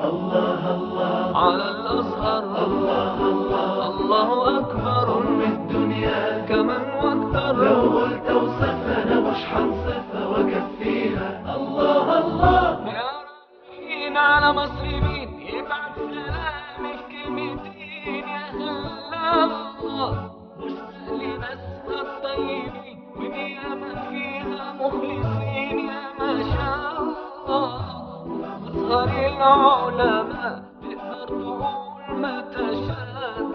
الله الله على الأزهر. الله الله الله أكبر من الدنيا كمن واكثر. لو قلت وصفنا مش حنصفها وكفيها. الله الله يا رايحين على مصر مين يبعت سلامي في كلمتين. يا هلا الله مش سهل بس الطيبين ونياما فيها مخلصين. يا ما شاء الله أصغر العلماء تقدر تقول ما تشاء.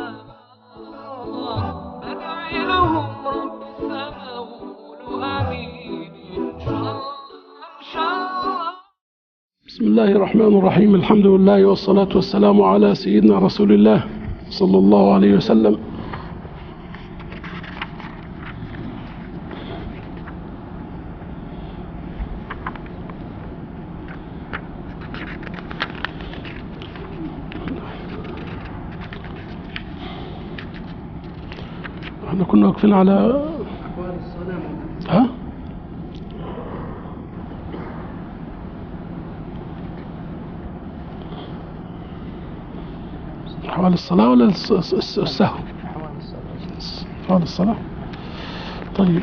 بدعي لهم رب السماء وقولوا آمين إن شاء الله إن شاء الله. بسم الله الرحمن الرحيم. الحمد لله والصلاة والسلام على سيدنا رسول الله صلى الله عليه وسلم. احنا كنا واقفين على أحوال الصلاة. أحوال الصلاة ولا السهو؟ أحوال الصلاة. طيب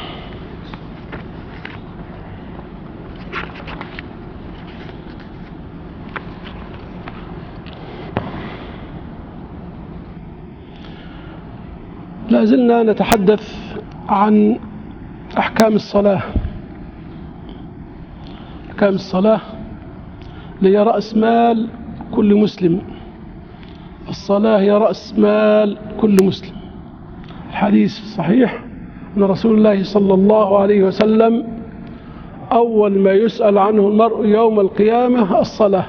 لا زلنا نتحدث عن أحكام الصلاة. أحكام الصلاة هي رأس مال كل مسلم. الصلاة هي رأس مال كل مسلم. الحديث صحيح أن رسول الله صلى الله عليه وسلم أول ما يسأل عنه المرء يوم القيامة الصلاة.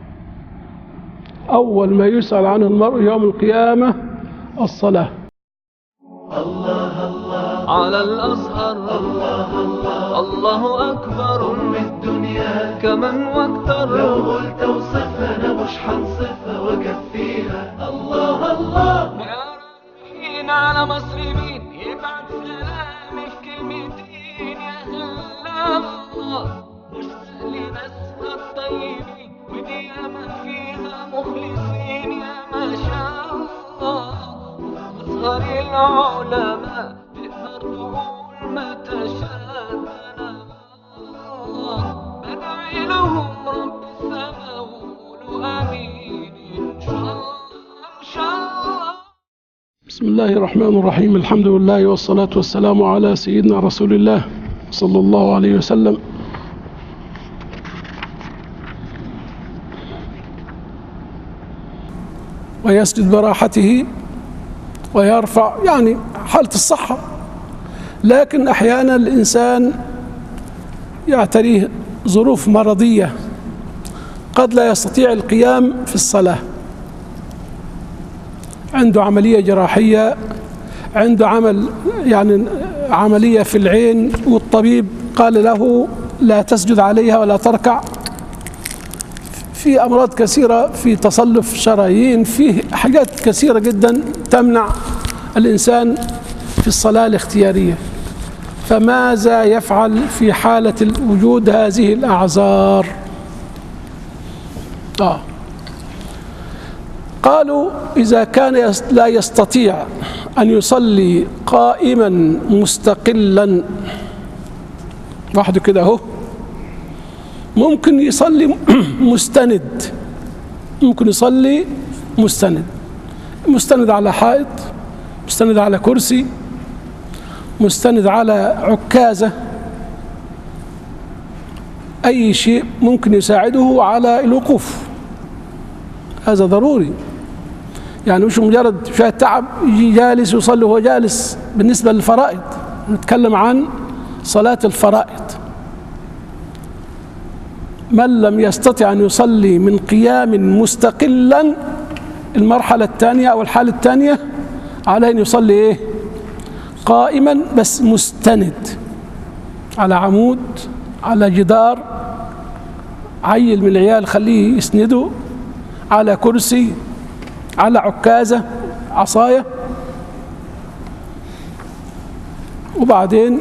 أول ما يسأل عنه المرء يوم القيامة الصلاة. الله الله على الأزهر. الله الله الله أكبر من الدنيا كمن واكثر. لو قلت وصفنا مش حنصفها وكفيها. الله الله يا رايحين على مصر مين يبعت سلامي في كلمتين. يا هلا الله مش سهل بس الطيبين ونياما فيها مخلصين. يا ما شاء الله أصغر العلماء تقدر تقول ما تشاء. بدعي لهم رب السماء وقولوا آمين إن شاء الله إن شاء الله. بسم الله الرحمن الرحيم. الحمد لله والصلاة والسلام على سيدنا رسول الله صلى الله عليه وسلم. ويسجد براحته ويرفع، يعني حالة الصحة. لكن أحيانا الإنسان يعتريه ظروف مرضية قد لا يستطيع القيام في الصلاة. عنده عملية جراحية، عنده عملية في العين، والطبيب قال له لا تسجد عليها ولا تركع. في أمراض كثيرة، في تصلف شرايين، في حاجات كثيرة جدا تمنع الإنسان في الصلاة الاختيارية. فماذا يفعل في حالة وجود هذه الأعذار؟ قالوا إذا كان لا يستطيع أن يصلي قائما مستقلا وحده كده اهو، ممكن يصلي مستند. ممكن يصلي مستند على حائط، مستند على كرسي، مستند على عكازة، أي شيء ممكن يساعده على الوقوف. هذا ضروري، يعني مش مجرد شوية تعب يجي جالس يصلي وهو جالس. بالنسبة للفرائض نتكلم عن صلاة الفرائض. من لم يستطع أن يصلي من قيام مستقلا، المرحلة الثانية أو الحالة الثانية عليه أن يصلي إيه؟ قائما بس مستند على عمود، على جدار، عيل من العيال خليه يسنده، على كرسي، على عكازة، عصاية، وبعدين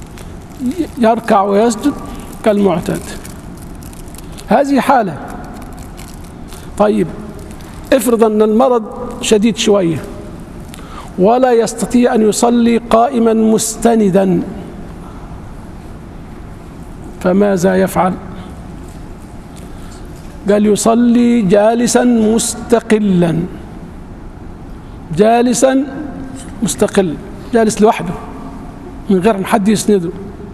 يركع ويسجد كالمعتاد. هذه حالة. طيب افرض أن المرض شديد شوية ولا يستطيع أن يصلي قائما مستندا، فماذا يفعل؟ قال يصلي جالسا مستقلا، جالسا مستقل، جالس لوحده من غير ما حد يسنده.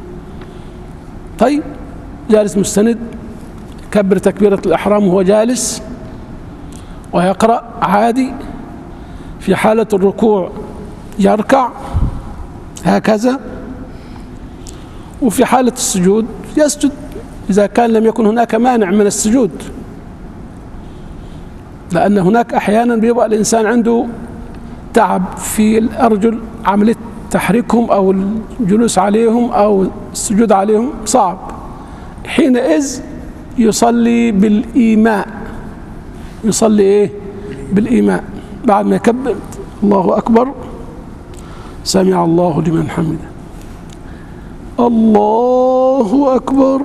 طيب جالس مستند، كبر تكبيرة الإحرام وهو جالس ويقرأ عادي. في حالة الركوع يركع هكذا، وفي حالة السجود يسجد إذا كان لم يكن هناك مانع من السجود، لأن هناك أحيانا بيبقى الإنسان عنده تعب في الأرجل، عملية تحريكهم أو الجلوس عليهم أو السجود عليهم صعب، حينئذ يصلي بالإيماء. يصلي إيه؟ بالإيماء. بعد ما يكبر الله أكبر سمع الله لمن حمده، الله أكبر،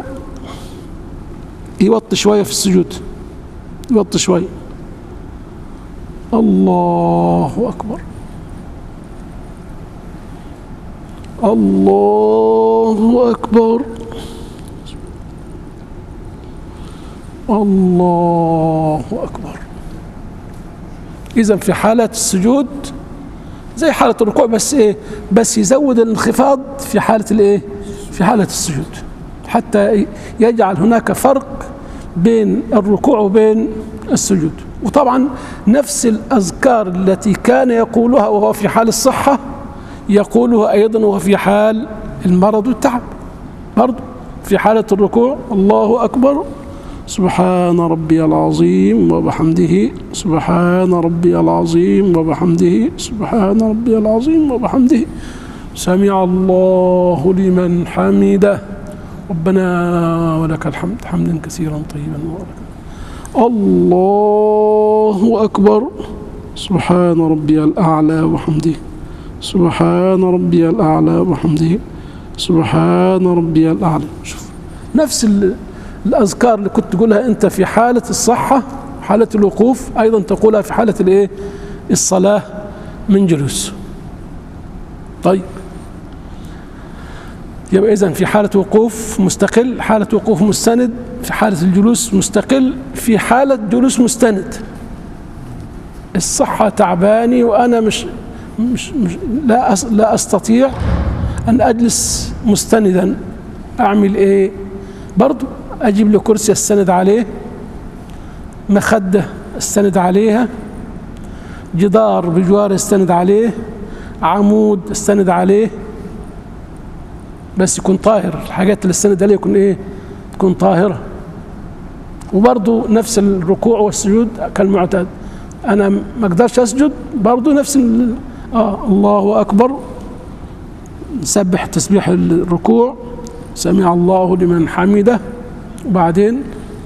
يوطي شوية في السجود، يوطي شوية، الله أكبر، الله أكبر، الله أكبر. إذن في حالة السجود زي حالة الركوع، بس إيه؟ بس يزود الانخفاض في حالة الإيه؟ في حالة السجود، حتى يجعل هناك فرق بين الركوع وبين السجود. وطبعا نفس الأذكار التي كان يقولها وهو في حال الصحة يقولها أيضا وهو في حال المرض والتعب. برضو في حالة الركوع الله أكبر، سبحان ربي العظيم وبحمده، سبحان ربي العظيم وبحمده، سبحان ربي العظيم وبحمده، سمع الله لمن حمده، ربنا ولك الحمد حمدا كثيرا طيبا مباركا، الله أكبر، سبحان ربي الأعلى وحمده، سبحان ربي الأعلى وحمده، سبحان ربي الأعلى. شوف نفس الأذكار اللي كنت تقولها أنت في حالة الصحة، حالة الوقوف، أيضا تقولها في حالة الإيه؟ الصلاة من جلوس. طيب يبقى إذن في حالة وقوف مستقل، حالة وقوف مستند، في حالة الجلوس مستقل، في حالة جلوس مستند. الصحة تعباني وأنا مش لا أستطيع أن أجلس مستندا، أعمل إيه؟ برضو أجيب له كرسي أستند عليه، مخدة أستند عليها، جدار بجوار أستند عليه، عمود أستند عليه، بس يكون طاهر. الحاجات اللي استند عليه يكون إيه؟ تكون طاهرة. وبرضو نفس الركوع والسجود كالمعتاد، أنا ما أقدرش أسجد، برضو نفس الله أكبر، نسبح تسبيح الركوع، سمع الله لمن حمده، وبعدين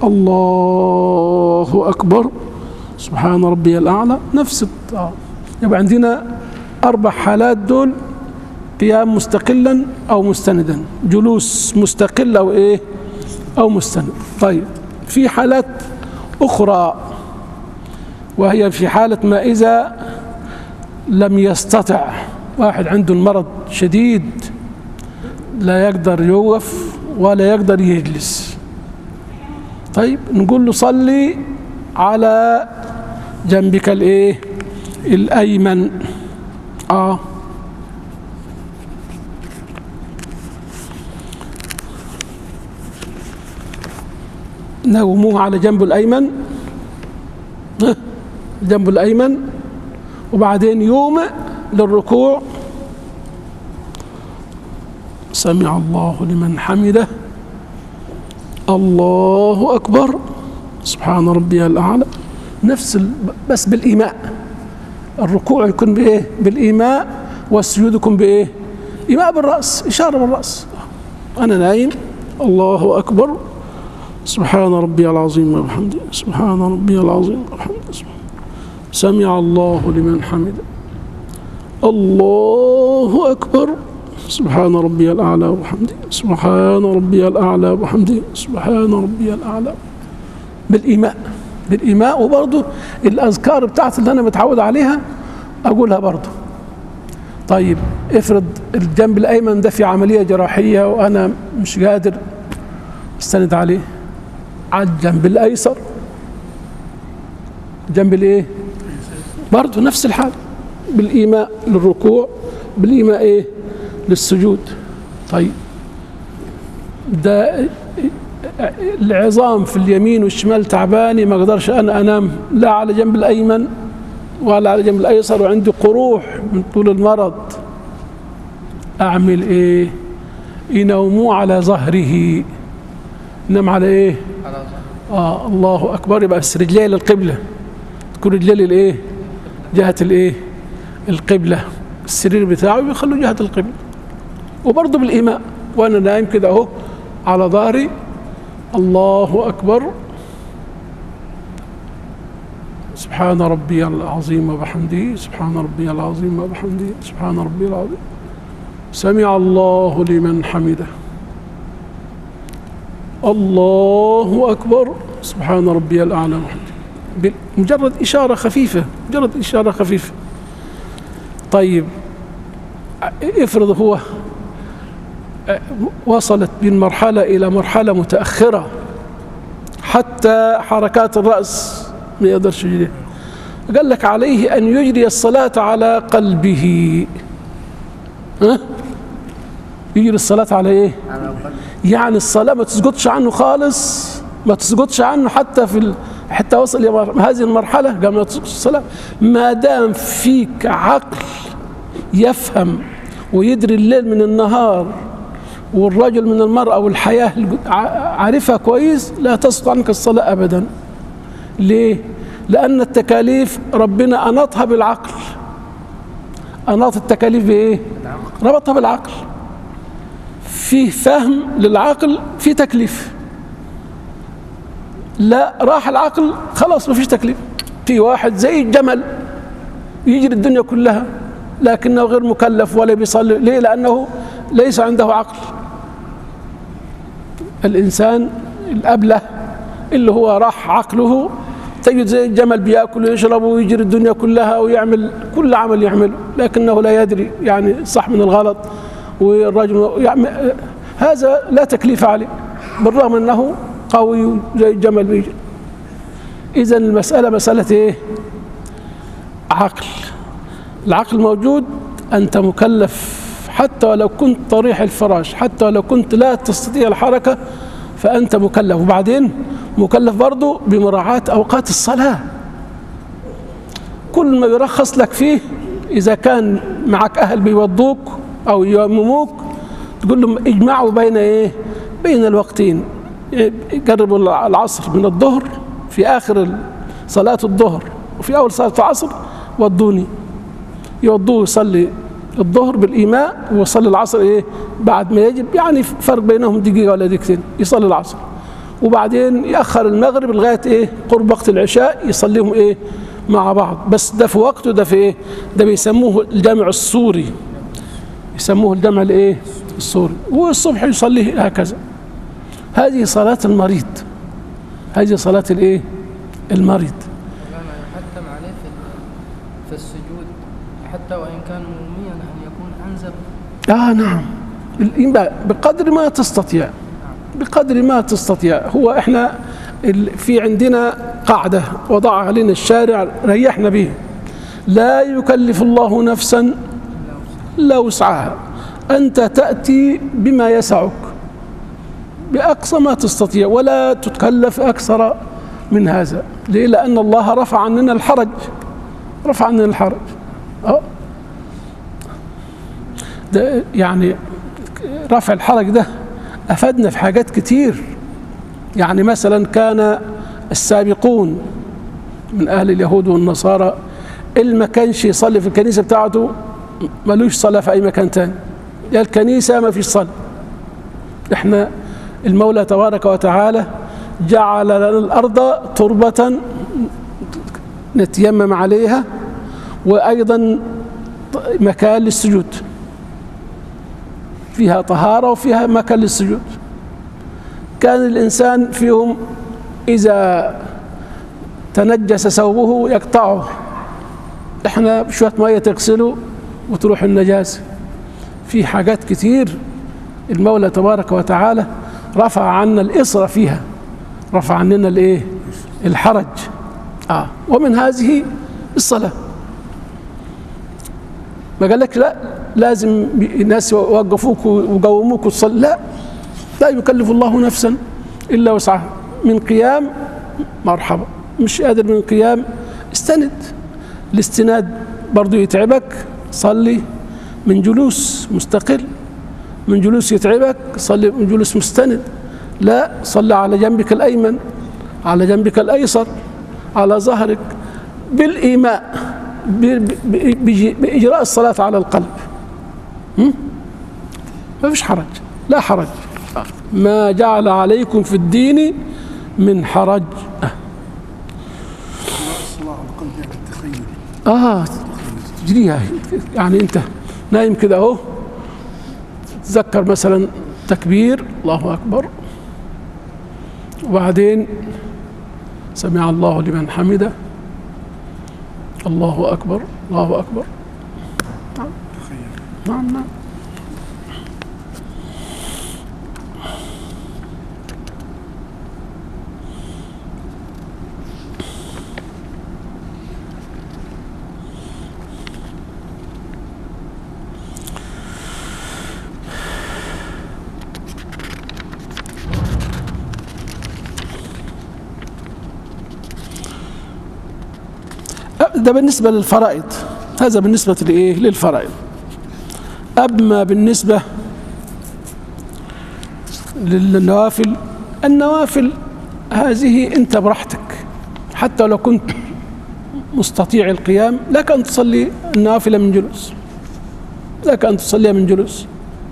الله أكبر، سبحان ربي الأعلى، نفس يبقى عندنا 4 حالات دول: قيام مستقلا أو مستندا، جلوس مستقل أو إيه؟ أو مستند. طيب في حالات أخرى، وهي في حالة ما إذا لم يستطع، واحد عنده المرض شديد لا يقدر يوقف ولا يقدر يجلس. طيب نقول له صلي على جنبك الإيه؟ الأيمن. نوموه على جنبه الأيمن، جنبه الأيمن، وبعدين يومئ للركوع، سمع الله لمن حمده، الله أكبر، سبحان ربي الأعلى، نفس بس بالإيماء. الركوع يكون بإيه؟ بالإيماء، والسجود يكون بإيه؟ إيماء بالرأس، إشارة بالرأس، أنا نايم، الله أكبر، سبحان ربي العظيم وبحمده، سبحان ربي العظيم وبحمده، سمع الله لمن حمده، الله أكبر، سبحان ربي الأعلى وبحمده، سبحان ربي الأعلى وبحمده، سبحان ربي الأعلى، بالإيماء. بالإيماء. وبرضه الأذكار بتاعت اللي أنا متعود عليها أقولها برضه. طيب افرض الجنب الأيمن ده في عملية جراحية وأنا مش قادر استند عليه، على الجنب الأيسر، جنب الإيه؟ برضه نفس الحال، بالإيماء للركوع، بالإيماء إيه؟ للسجود. طيب ده العظام في اليمين والشمال تعباني، ما اقدرش انا انام لا على جنب الايمن ولا على جنب الايسر، وعندي قروح من طول المرض، اعمل ايه؟ ينوموا على ظهره. ينام على ايه؟ على ظهره. الله اكبر. يبقى بس رجليه للقبله، تكون رجليه للايه؟ جهه الايه؟ القبله. السرير بتاعه بيخلوا جهه القبله. وبرضه بالايماء وانا نايم كده اهو على ظهري، الله أكبر، سبحان ربي العظيم وبحمده، سبحان ربي العظيم وبحمده، سبحان ربي العظيم، سمع الله لمن حمده، الله أكبر، سبحان ربي الأعلى وبحمده. مجرد إشارة خفيفة، مجرد إشارة خفيفة. طيب افرض هو وصلت بالمرحلة إلى مرحلة متأخرة، حتى حركات الرأس ما يقدرش يجري، قال لك عليه أن يجري الصلاة على قلبه. يجري الصلاة على إيه؟ يعني الصلاة ما تسقطش عنه خالص، ما تسقطش عنه حتى وصل إلى هذه المرحلة، قال ما تسقطش الصلاة ما دام فيك عقل يفهم ويدري الليل من النهار والرجل من المرأة والحياة عارفها كويس، لا تسقط عنك الصلاة أبدا. ليه؟ لأن التكاليف ربنا أناطها بالعقل. أناط التكاليف بإيه؟ ربطها بالعقل. فيه فهم للعقل، في تكليف. لا راح العقل خلاص ما فيش تكليف. في واحد زي الجمل يجري الدنيا كلها لكنه غير مكلف ولا بيصلي. ليه؟ لأنه ليس عنده عقل. الإنسان الأبله اللي هو راح عقله تجد زي الجمل بيأكل ويشرب ويجري الدنيا كلها ويعمل كل عمل يعمله، لكنه لا يدري يعني صح من الغلط، والرجل يعني هذا لا تكليف عليه بالرغم أنه قوي زي الجمل بيجري. إذن المسألة مسألة إيه؟ عقل. العقل موجود، أنت مكلف حتى ولو كنت طريح الفراش، حتى ولو كنت لا تستطيع الحركة فأنت مكلف. وبعدين مكلف برضو بمراعاة أوقات الصلاة. كل ما يرخص لك فيه، إذا كان معك أهل بيوضوك أو يؤمموك تقول لهم اجمعوا بين إيه؟ بين الوقتين. يقربوا العصر من الظهر في آخر صلاة الظهر وفي أول صلاة العصر ودوني، يوضوه يصلي الظهر بالإيماء ويصلي العصر إيه؟ بعد ما يجب، يعني فرق بينهم دقيقة ولا دقيقتين، يصلي العصر وبعدين يأخر المغرب لغاية إيه؟ قرب وقت العشاء يصليهم إيه؟ مع بعض. بس ده في وقته، ده في إيه؟ ده بيسموه الجامع السوري، يسموه الجامع الإيه؟ السوري. والصبح يصليه هكذا. هذه صلاة المريض، هذه صلاة الإيه؟ المريض. يحتم عليه في السجود حتى وإن كان موميا أن يكون أنزل. نعم، بقدر ما تستطيع، بقدر ما تستطيع. هو احنا في عندنا قاعدة وضعها علينا الشارع ريحنا به: لا يكلف الله نفسا إلا وسعها. أنت تأتي بما يسعك بأقصى ما تستطيع ولا تتكلف أكثر من هذا. ليه؟ لأن الله رفع عننا الحرج، رفع عننا الحرج. ده يعني رفع الحرج ده أفادنا في حاجات كتير. يعني مثلا كان السابقون من أهل اليهود والنصارى اللي ما كانش يصلي في الكنيسة بتاعته ملوش صلاة في أي مكان تاني، يا الكنيسة ما فيش صلاة. احنا المولى تبارك وتعالى جعل لنا الأرض تربة نتيمم عليها، وأيضا مكان للسجود، فيها طهارة وفيها مكان للسجود. كان الإنسان فيهم إذا تنجس ثوبه يقطعه، احنا بشوية مية تغسله وتروح النجاسة. في حاجات كتير المولى تبارك وتعالى رفع عنا الإصر فيها، رفع عننا الايه؟ الحرج. ومن هذه الصلاة. ما قال لك لا لازم الناس يوقفوك ويقوموك وتصلي، لا يكلف الله نفسا إلا وسعها. من قيام مرحبا، مش قادر من قيام استند. الاستناد برضو يتعبك، صلي من جلوس مستقل. من جلوس يتعبك، صلي من جلوس مستند. لا، صلي على جنبك الأيمن، على جنبك الأيسر، على ظهرك، بالإيماء، بإجراء الصلاة على القلب. ما فيش حرج، لا حرج. ما جعل عليكم في الدين من حرج. الصلاة على القلب يعني التخيل. تجريها، يعني أنت نايم كده أهو، تتذكر مثلا تكبير الله أكبر، وبعدين سمع الله لمن حمده، الله أكبر الله أكبر. نعم نعم. ده بالنسبة للفرائض، هذا بالنسبة لإيه؟ للفرائض. أما بالنسبة للنوافل، النوافل هذه أنت براحتك، حتى لو كنت مستطيع القيام لك أن تصلي النوافل من جلوس، لك أن تصليها من جلوس.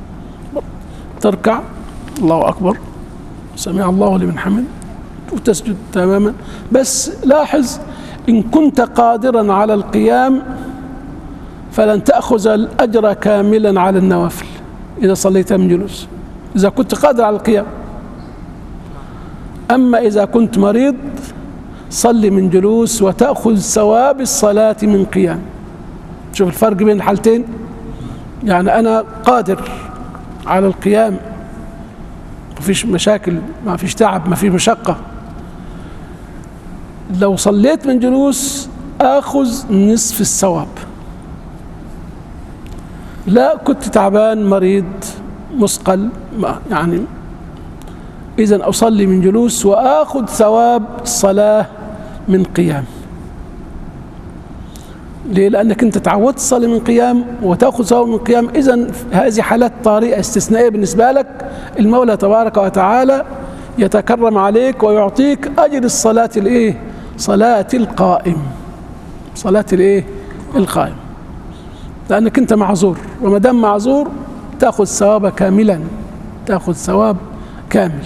تركع الله أكبر، سمع الله لمن حمد، وتسجد تماما. بس لاحظ، إن كنت قادرا على القيام فلن تأخذ الأجر كاملا على النوافل إذا صليت من جلوس، إذا كنت قادر على القيام. أما إذا كنت مريض صلي من جلوس وتأخذ ثواب الصلاة من قيام. شوف الفرق بين الحالتين. يعني أنا قادر على القيام، ما فيش مشاكل، ما فيش تعب، ما فيش مشقة، لو صليت من جلوس آخذ نصف الثواب. لا، كنت تعبان مريض مثقل، يعني إذن أصلي من جلوس وآخذ ثواب الصلاة من قيام. ليه؟ لأنك أنت تعودت تصلي من قيام وتأخذ ثواب من قيام. إذن هذه حالات طارئة استثنائية بالنسبة لك، المولى تبارك وتعالى يتكرم عليك ويعطيك أجر الصلاة الإيه؟ صلاة القائم، صلاة الإيه؟ القائم، لأنك أنت معذور، وما دام معذور تأخذ ثواب كاملا، تأخذ ثواب كامل.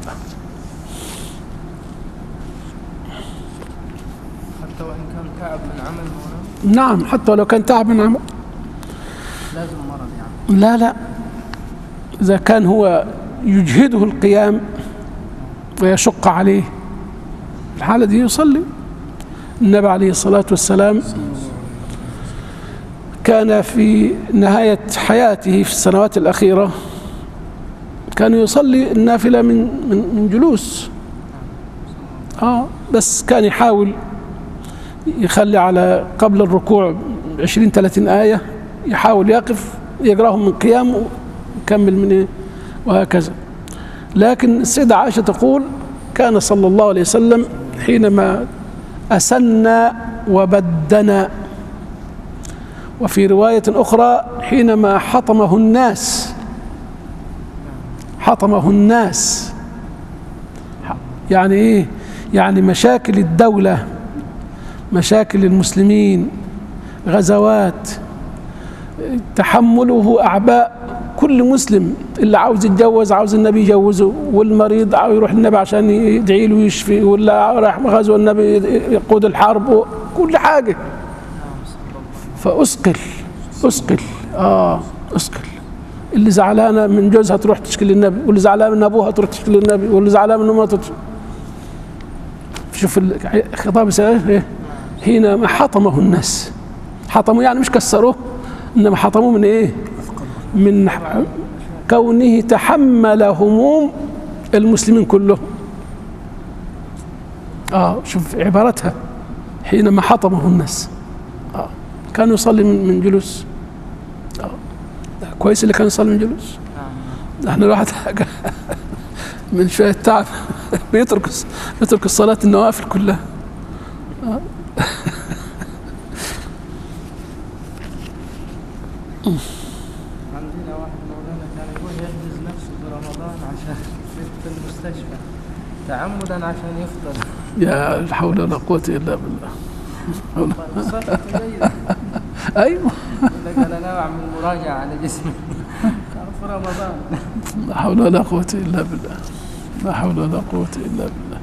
حتى وإن كان تعب من عمل هنا؟ نعم، حتى لو كان تعب من عمل. لازم مرض يعني؟ لا لا، إذا كان هو يجهده القيام ويشق عليه، الحالة دي يصلي. النبي عليه الصلاة والسلام كان في نهاية حياته في السنوات الأخيرة كان يصلي النافلة من جلوس. بس كان يحاول يخلي على قبل الركوع 20-30 آية، يحاول يقف يقراهم من قيام ويكمل من وهكذا. لكن السيدة عائشة تقول كان صلى الله عليه وسلم حينما أسن وبدن، وفي رواية أخرى حينما حطمه الناس، حطمه الناس يعني إيه؟ يعني مشاكل الدولة، مشاكل المسلمين، غزوات، تحمله أعباء كل مسلم. اللي عاوز يتجوز عاوز النبي يجوزه، والمريض عاوز يروح النبي عشان يدعي له ويشفي، ولا راح غزوة النبي يقود الحرب، كل حاجة. فأسقل أسقل أسقل. اللي زعلانة من جوزها تروح تشكي للنبي، واللي زعلانة من أبوها تروح تشكي للنبي، واللي زعلانة من أمها شوف الخطاب إيه؟ حينما حطمه الناس. حطموا يعني مش كسروه، إنما حطموه من إيه؟ من كونه تحمل هموم المسلمين كلهم. شوف عبارتها، حينما حطمه الناس. كان يصلي من جلوس. كويس اللي كان يصلي من جلوس. احنا الواحد من شوية تعب بيترك الصلاة النوافل كلها. عندنا واحد مولانا كان يقول يحجز نفسه في رمضان عشان في المستشفى تعمدا عشان يفطر. يا لا حول ولا قوة إلا بالله. أيوه. يقول أنا نوع من المراجعة على جسمي في رمضان. لا حول ولا قوة إلا بالله. لا حول ولا قوة إلا بالله.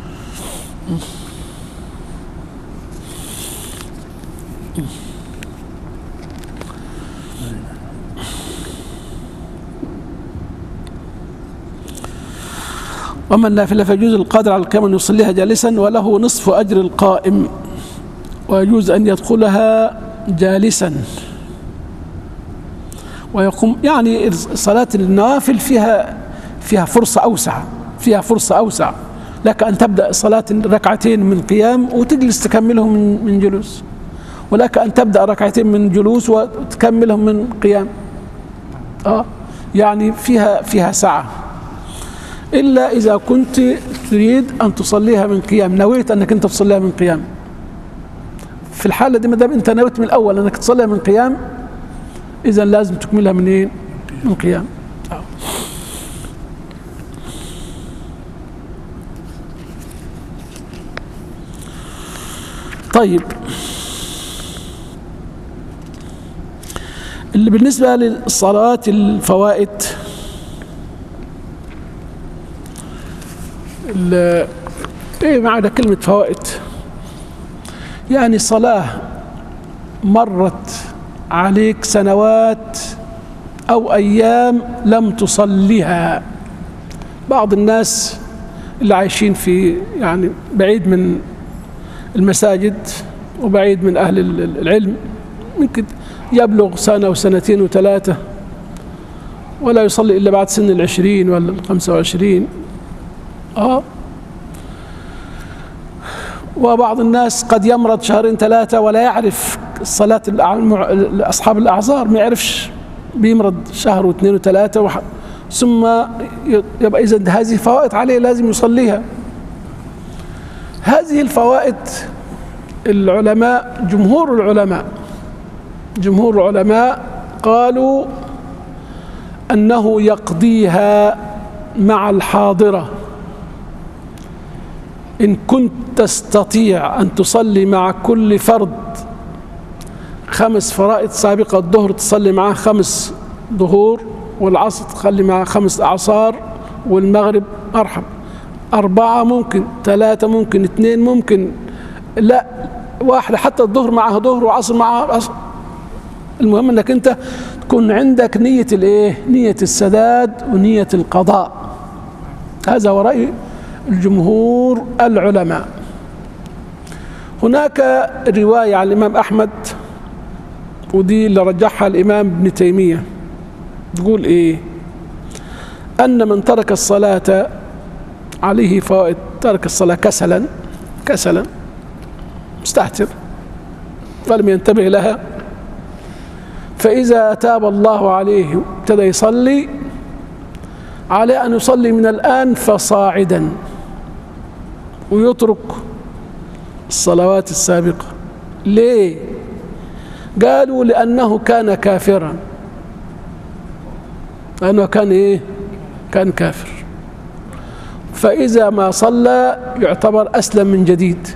ومن نافلة فيجوز القادر على القيام أن يصليها جالسا وله نصف أجر القائم، ويجوز أن يدخلها جالسا ويقوم. يعني صلاة النوافل فيها فرصة أوسع، فيها فرصة أوسع. لك أن تبدأ صلاة ركعتين من قيام وتجلس تكملهم من جلوس، ولك أن تبدأ ركعتين من جلوس وتكملهم من قيام. يعني فيها سعة، إلا إذا كنت تريد أن تصليها من قيام، نويت أنك أنت تصليها من قيام. في الحالة دي ما دام أنت نويت من الأول أنك تصليها من قيام، إذا لازم تكملها من إيه؟ من قيام. طيب، اللي بالنسبة للصلاة الفوائد، ايه معنى كلمة فوائد؟ يعني صلاة مرت عليك سنوات أو أيام لم تصليها. بعض الناس اللي عايشين في يعني بعيد من المساجد وبعيد من أهل العلم، ممكن يبلغ سنة وسنتين وثلاثة ولا يصلي إلا بعد سن 20 ولا 25. وبعض الناس قد يمرض شهرين ثلاثة ولا يعرف صلاة أصحاب الأعذار، ما يعرفش، بيمرض شهر واثنين وثلاثة ثم يبقى إذن هذه فوائد عليه لازم يصليها. هذه الفوائد العلماء، جمهور العلماء قالوا أنه يقضيها مع الحاضرة. إن كنت تستطيع أن تصلي مع كل فرد 5 فرائض سابقة، الظهر تصلي معه 5 ظهور، والعصر تصلي معه 5 أعصار، والمغرب أرحب 4 ممكن، 3 ممكن، 2 ممكن، لا 1، حتى الظهر معه ظهر وعصر معه عصر. المهم أنك أنت تكون عندك نية الإيه؟ نية السداد ونية القضاء. هذا هو رأي الجمهور العلماء. هناك رواية عن الإمام أحمد، ودي اللي رجحها الإمام ابن تيمية، تقول إيه؟ أن من ترك الصلاة عليه فوائد، ترك الصلاة كسلا مستهتر فلم ينتبه لها، فإذا تاب الله عليه ابتدى يصلي، عليه أن يصلي من الآن فصاعدا ويترك الصلوات السابقة. ليه؟ قالوا لأنه كان كافرا، لأنه كان إيه؟ كان كافر، فإذا ما صلى يعتبر أسلم من جديد،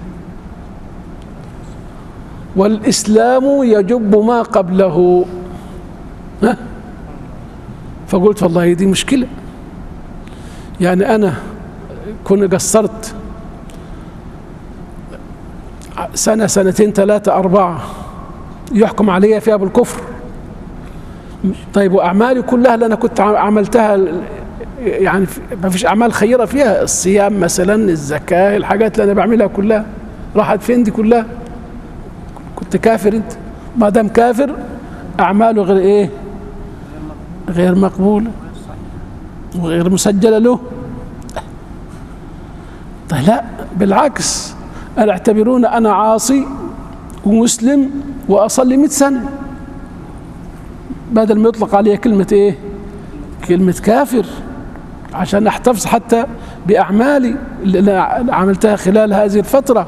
والإسلام يجب ما قبله. فقلت والله دي مشكلة، يعني أنا كنت قصرت 1 2 3 4 يحكم علي فيها بالكفر. طيب وأعمالي كلها اللي أنا كنت عملتها يعني ما فيش أعمال خيرة فيها، الصيام مثلا، الزكاة، الحاجات اللي أنا بعملها كلها راحت فين دي كلها؟ كنت كافر أنت، ما دام كافر أعماله غير إيه؟ غير مقبولة وغير مسجلة له. طيب لا، بالعكس، أنا اعتبرون أنا عاصي ومسلم وأصلي 100 سنة بدل ما يطلق عليه كلمة إيه؟ كلمة كافر، عشان أحتفظ حتى بأعمالي اللي أنا عملتها خلال هذه الفترة.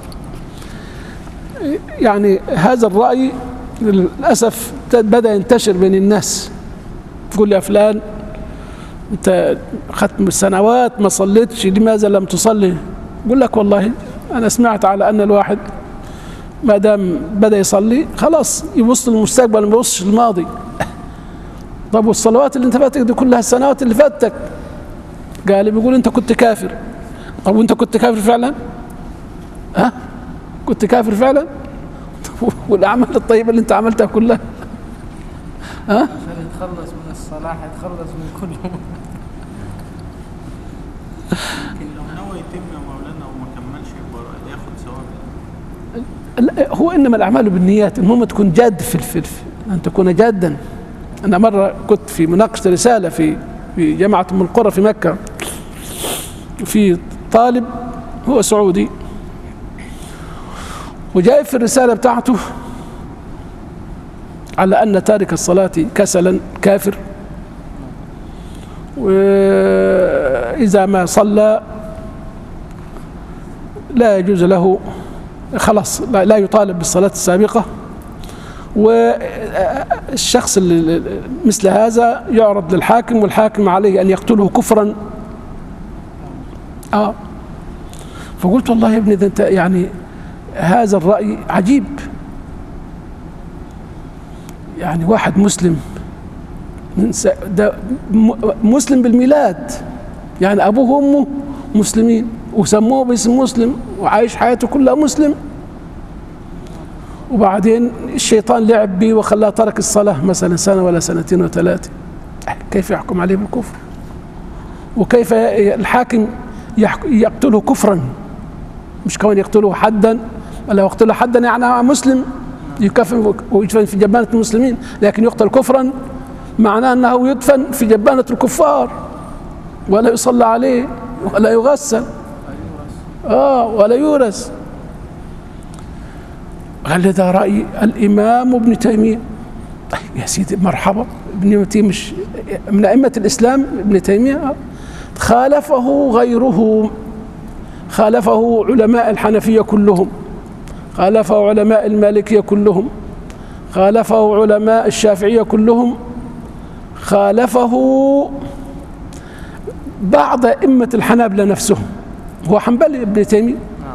يعني هذا الرأي للأسف بدأ ينتشر بين الناس. تقول يا فلان أنت ختم سنوات ما صليتش، لماذا لم تصلي؟ يقول لك والله أنا سمعت على أن الواحد ما دام بدأ يصلي خلاص يبص للمستقبل ما يبصش للماضي. طب والصلوات اللي انت فاتك دي كلها السنوات اللي فاتك؟ قال بيقول انت كنت كافر. طب وانت كنت كافر فعلا؟ ها؟ كنت كافر فعلا؟ والاعمال الطيبه اللي انت عملتها كلها ها؟ عشان يتخلص من الصلاح يتخلص من كله. لكن لو نوى يتم يا مولانا وما كملش ياخد ثواب. لا، هو انما الاعمال بالنيات، المهم تكون جاد في ان تكون جادا. انا مره كنت في مناقشه رساله في جامعه ام القرى في مكه، في طالب هو سعودي وجاي في الرساله بتاعته على ان تارك الصلاه كسلا كافر، واذا ما صلى لا يجوز له، خلاص لا يطالب بالصلاة السابقة. والشخص اللي مثل هذا يعرض للحاكم، والحاكم عليه أن يقتله كفرا. فقلت والله يا ابني ده انت يعني هذا الرأي عجيب. يعني واحد مسلم ده مسلم بالميلاد، يعني أبوه وأمه مسلمين وسموه باسم مسلم وعايش حياته كلها مسلم، وبعدين الشيطان لعب به وخلاه ترك الصلاة مثلا سنة ولا سنتين وثلاثة. كيف يحكم عليه بالكفر؟ وكيف الحاكم يقتله كفرا؟ مش كون يقتله حدا، ولا يقتله حدا يعني مسلم يكفن ويدفن في جبانة المسلمين، لكن يقتل كفرا معناه أنه يدفن في جبانة الكفار ولا يصلى عليه ولا يغسل ولا يورث. قال لي ده رأي الإمام ابن تيمية. يا سيدي مرحبا، ابن تيمية مش من أئمة الإسلام، ابن تيمية خالفه غيره، خالفه علماء الحنفية كلهم، خالفه علماء المالكية كلهم، خالفه علماء الشافعية كلهم، خالفه بعض أئمة الحنابلة نفسهم. هو حنبلي ابن تيمية،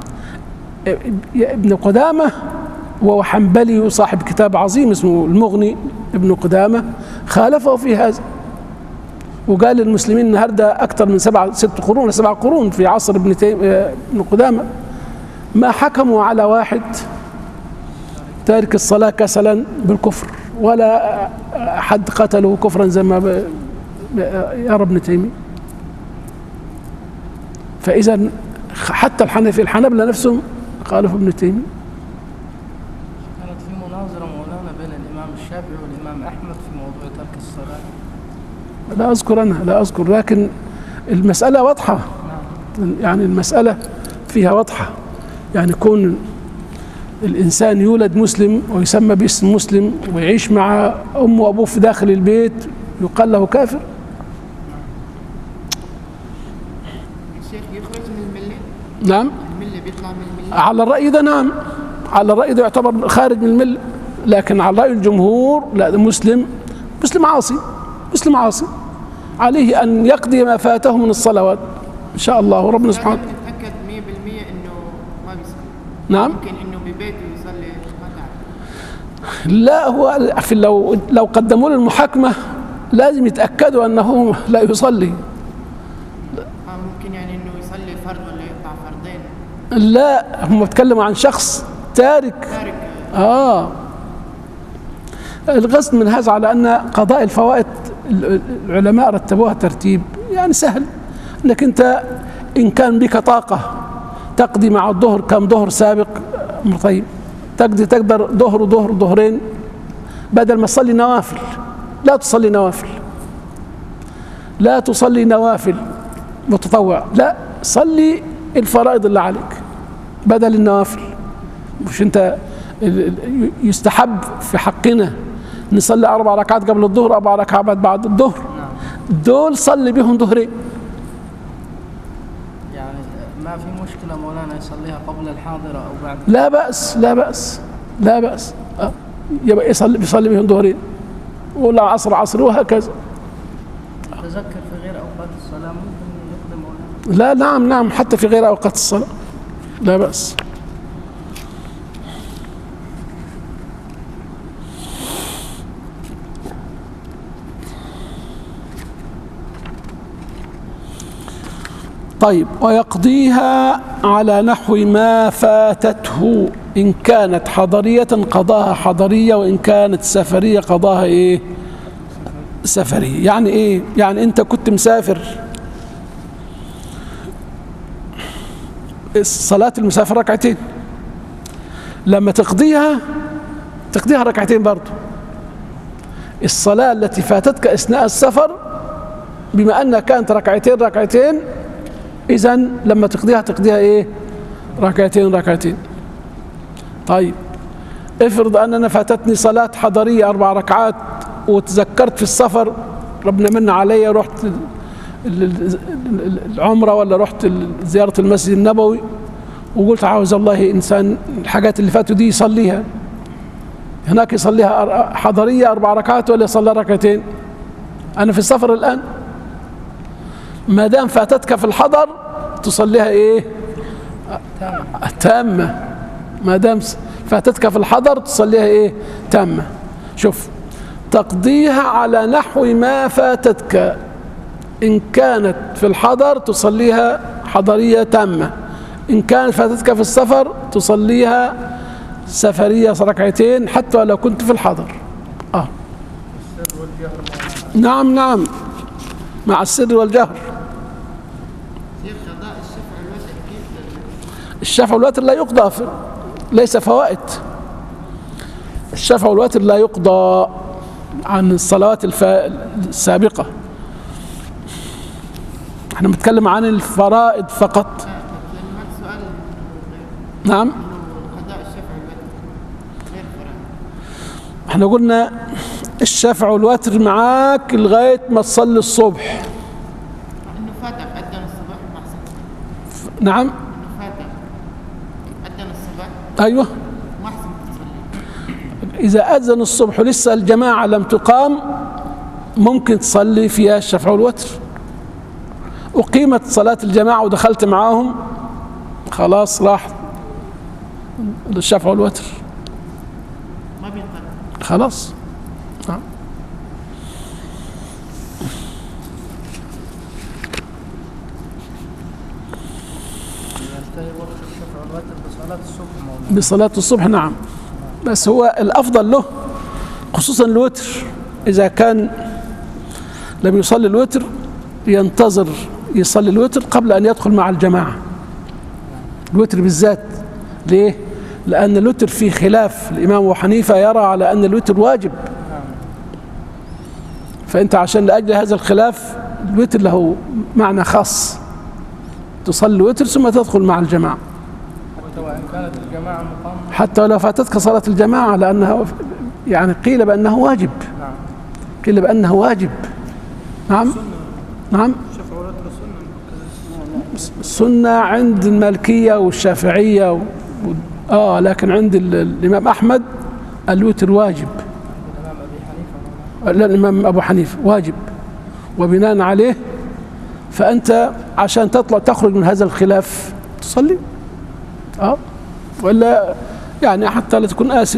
ابن قدامة وهو حنبلي وصاحب كتاب عظيم اسمه المغني، ابن قدامة خالفه في هذا، وقال للمسلمين النهارده أكثر من 6 قرون ولا 7 قرون في عصر ابن قدامة ما حكموا على واحد تارك الصلاة كسلا بالكفر، ولا حد قتله كفرا زي ما يرى ابن تيمية. فإذا حتى الحنابلة نفسهم خالفوا ابن تيمية. كانت في مناظرة مولانا بين الإمام الشافعي والإمام أحمد في موضوع ترك الصلاة. لا أذكر، لكن المسألة واضحة. يعني المسألة فيها واضحة، يعني كون الإنسان يولد مسلم ويسمى باسم مسلم ويعيش مع أمه وأبوه في داخل البيت يقال له كافر. الشيخ يخرج من الملة؟ نعم، الملة بيطلع من الملة؟ على الرأي ده نعم، على الرأي ده يعتبر خارج من الملة، لكن على رأي الجمهور لا، ده مسلم عاصي عليه أن يقضي ما فاته من الصلوات إن شاء الله. وربنا سبحانه نتأكد 100% إنه ما بيصلي. نعم. ممكن إنه ببيته يصلي ما تعرف. لا، هو في لو قدموا له المحاكمة لازم يتأكدوا أنه لا يصلي. ممكن يعني إنه يصلي فرض ولا يقطع فردين. لا، هم بيتكلموا عن شخص تارك. القصد من هذا على أن قضاء الفوائد العلماء رتبوها ترتيب، يعني سهل انك انت ان كان بك طاقة تقضي مع الظهر كم ظهر سابق، طيب تقدر ظهر وظهر ظهرين بدل ما تصلي نوافل. لا تصلي نوافل، لا تصلي نوافل متطوع، لا صلي الفرائض اللي عليك بدل النوافل. مش انت يستحب في حقنا نصلي 4 ركعات قبل الظهر 4 ركعات بعد الظهر، دول صلي بهم ظهرين. يعني ما في مشكلة مولانا يصليها قبل الحاضرة أو بعد؟ لا بأس لا بأس لا بأس، يبقى يصلي بهم ظهرين ولا عصر وهكذا. تذكر في غير أوقات الصلاة ممكن يقدم مولانا؟ لا نعم حتى في غير أوقات الصلاة لا بأس. طيب ويقضيها على نحو ما فاتته، إن كانت حضرية قضاها حضرية، وإن كانت سفرية قضاها إيه؟ سفرية. يعني إيه؟ يعني أنت كنت مسافر، صلاة المسافر ركعتين، لما تقضيها ركعتين برضو. الصلاة التي فاتتك أثناء السفر بما أنها كانت ركعتين، إذن لما تقضيها إيه؟ ركعتين. طيب افرض أننا فاتتني صلاة حضرية 4 ركعات وتذكرت في السفر، ربنا من علي، رحت العمرة ولا رحت زيارة المسجد النبوي وقلت عاوز الله إنسان الحاجات اللي فاتوا دي يصليها، هناك يصليها حضرية 4 ركعات ولا يصلي ركعتين؟ أنا في السفر الآن، ما دام فاتتك في الحضر تصليها إيه؟ تامة. ما دام فاتتك في الحضر تصليها إيه؟ تامة. شوف، تقضيها على نحو ما فاتتك، إن كانت في الحضر تصليها حضرية تامة، إن كانت فاتتك في السفر تصليها سفرية ركعتين حتى لو كنت في الحضر. السر والجهر نعم مع السر والجهر. الشفع والوتر لا يقضى، ليس فوائد. الشفع والوتر لا يقضى عن الصلوات السابقة، احنا بنتكلم عن الفرائض فقط. نعم احنا قلنا الشفع والوتر معاك لغاية ما تصلي الصبح. انه فاتك أذن الصبح ما حسن. نعم فاتك أذن الصبح ايوه، ما حسن تصلي. إذا أذن الصبح ولسه الجماعة لم تقام ممكن تصلي فيها الشفع والوتر. أقيمت صلاة الجماعة ودخلت معاهم خلاص راح الشفع والوتر ما بينقل. خلاص. نعم. ينتهي وقت الشفع والوتر بصلاة الصبح مولانا؟ بصلاة الصبح نعم، بس هو الأفضل له خصوصا الوتر، إذا كان لم يصلي الوتر ينتظر يصلي الوتر قبل أن يدخل مع الجماعة. الوتر بالذات ليه؟ لأن الوتر فيه خلاف، الإمام أبو حنيفة يرى على أن الوتر واجب، فأنت عشان لأجل هذا الخلاف الوتر له معنى خاص، تصلي الوتر ثم تدخل مع الجماعة حتى وإن كانت الجماعة مقامة، حتى لو فاتتك صلاة الجماعة، لأنها يعني قيل بأنه واجب. نعم. قيل بأنه واجب. نعم الشفع والوتر سنة عند المالكية والشافعية لكن عند الإمام أحمد الوتر واجب. الإمام أبي حنيفة لا، الإمام أبو حنيفة واجب، وبناء عليه فأنت عشان تخرج من هذا الخلاف تصلي ولا يعني حتى لا تكون آثم.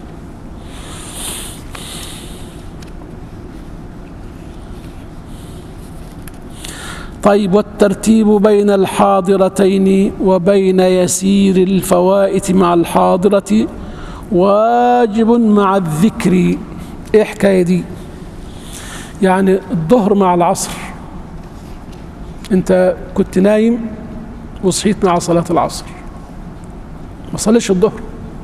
طيب والترتيب بين الحاضرتين وبين يسير الفوائت مع الحاضرة واجب مع الذكر. ايه حكاية دي؟ يعني الظهر مع العصر أنت كنت نايم وصحيت مع صلاة العصر، ما صليش الظهر،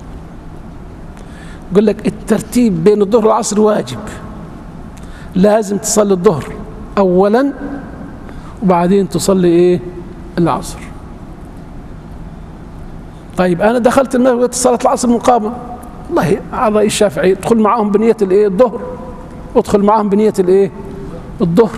يقول لك الترتيب بين الظهر والعصر واجب، لازم تصلي الظهر أولا وبعدين تصلي إيه؟ العصر. طيب أنا دخلت المغرب صلاة العصر مقامة، والله على رأي الشافعي ادخل معاهم بنية الإيه؟ الظهر، ادخل معاهم بنية الإيه؟ الظهر،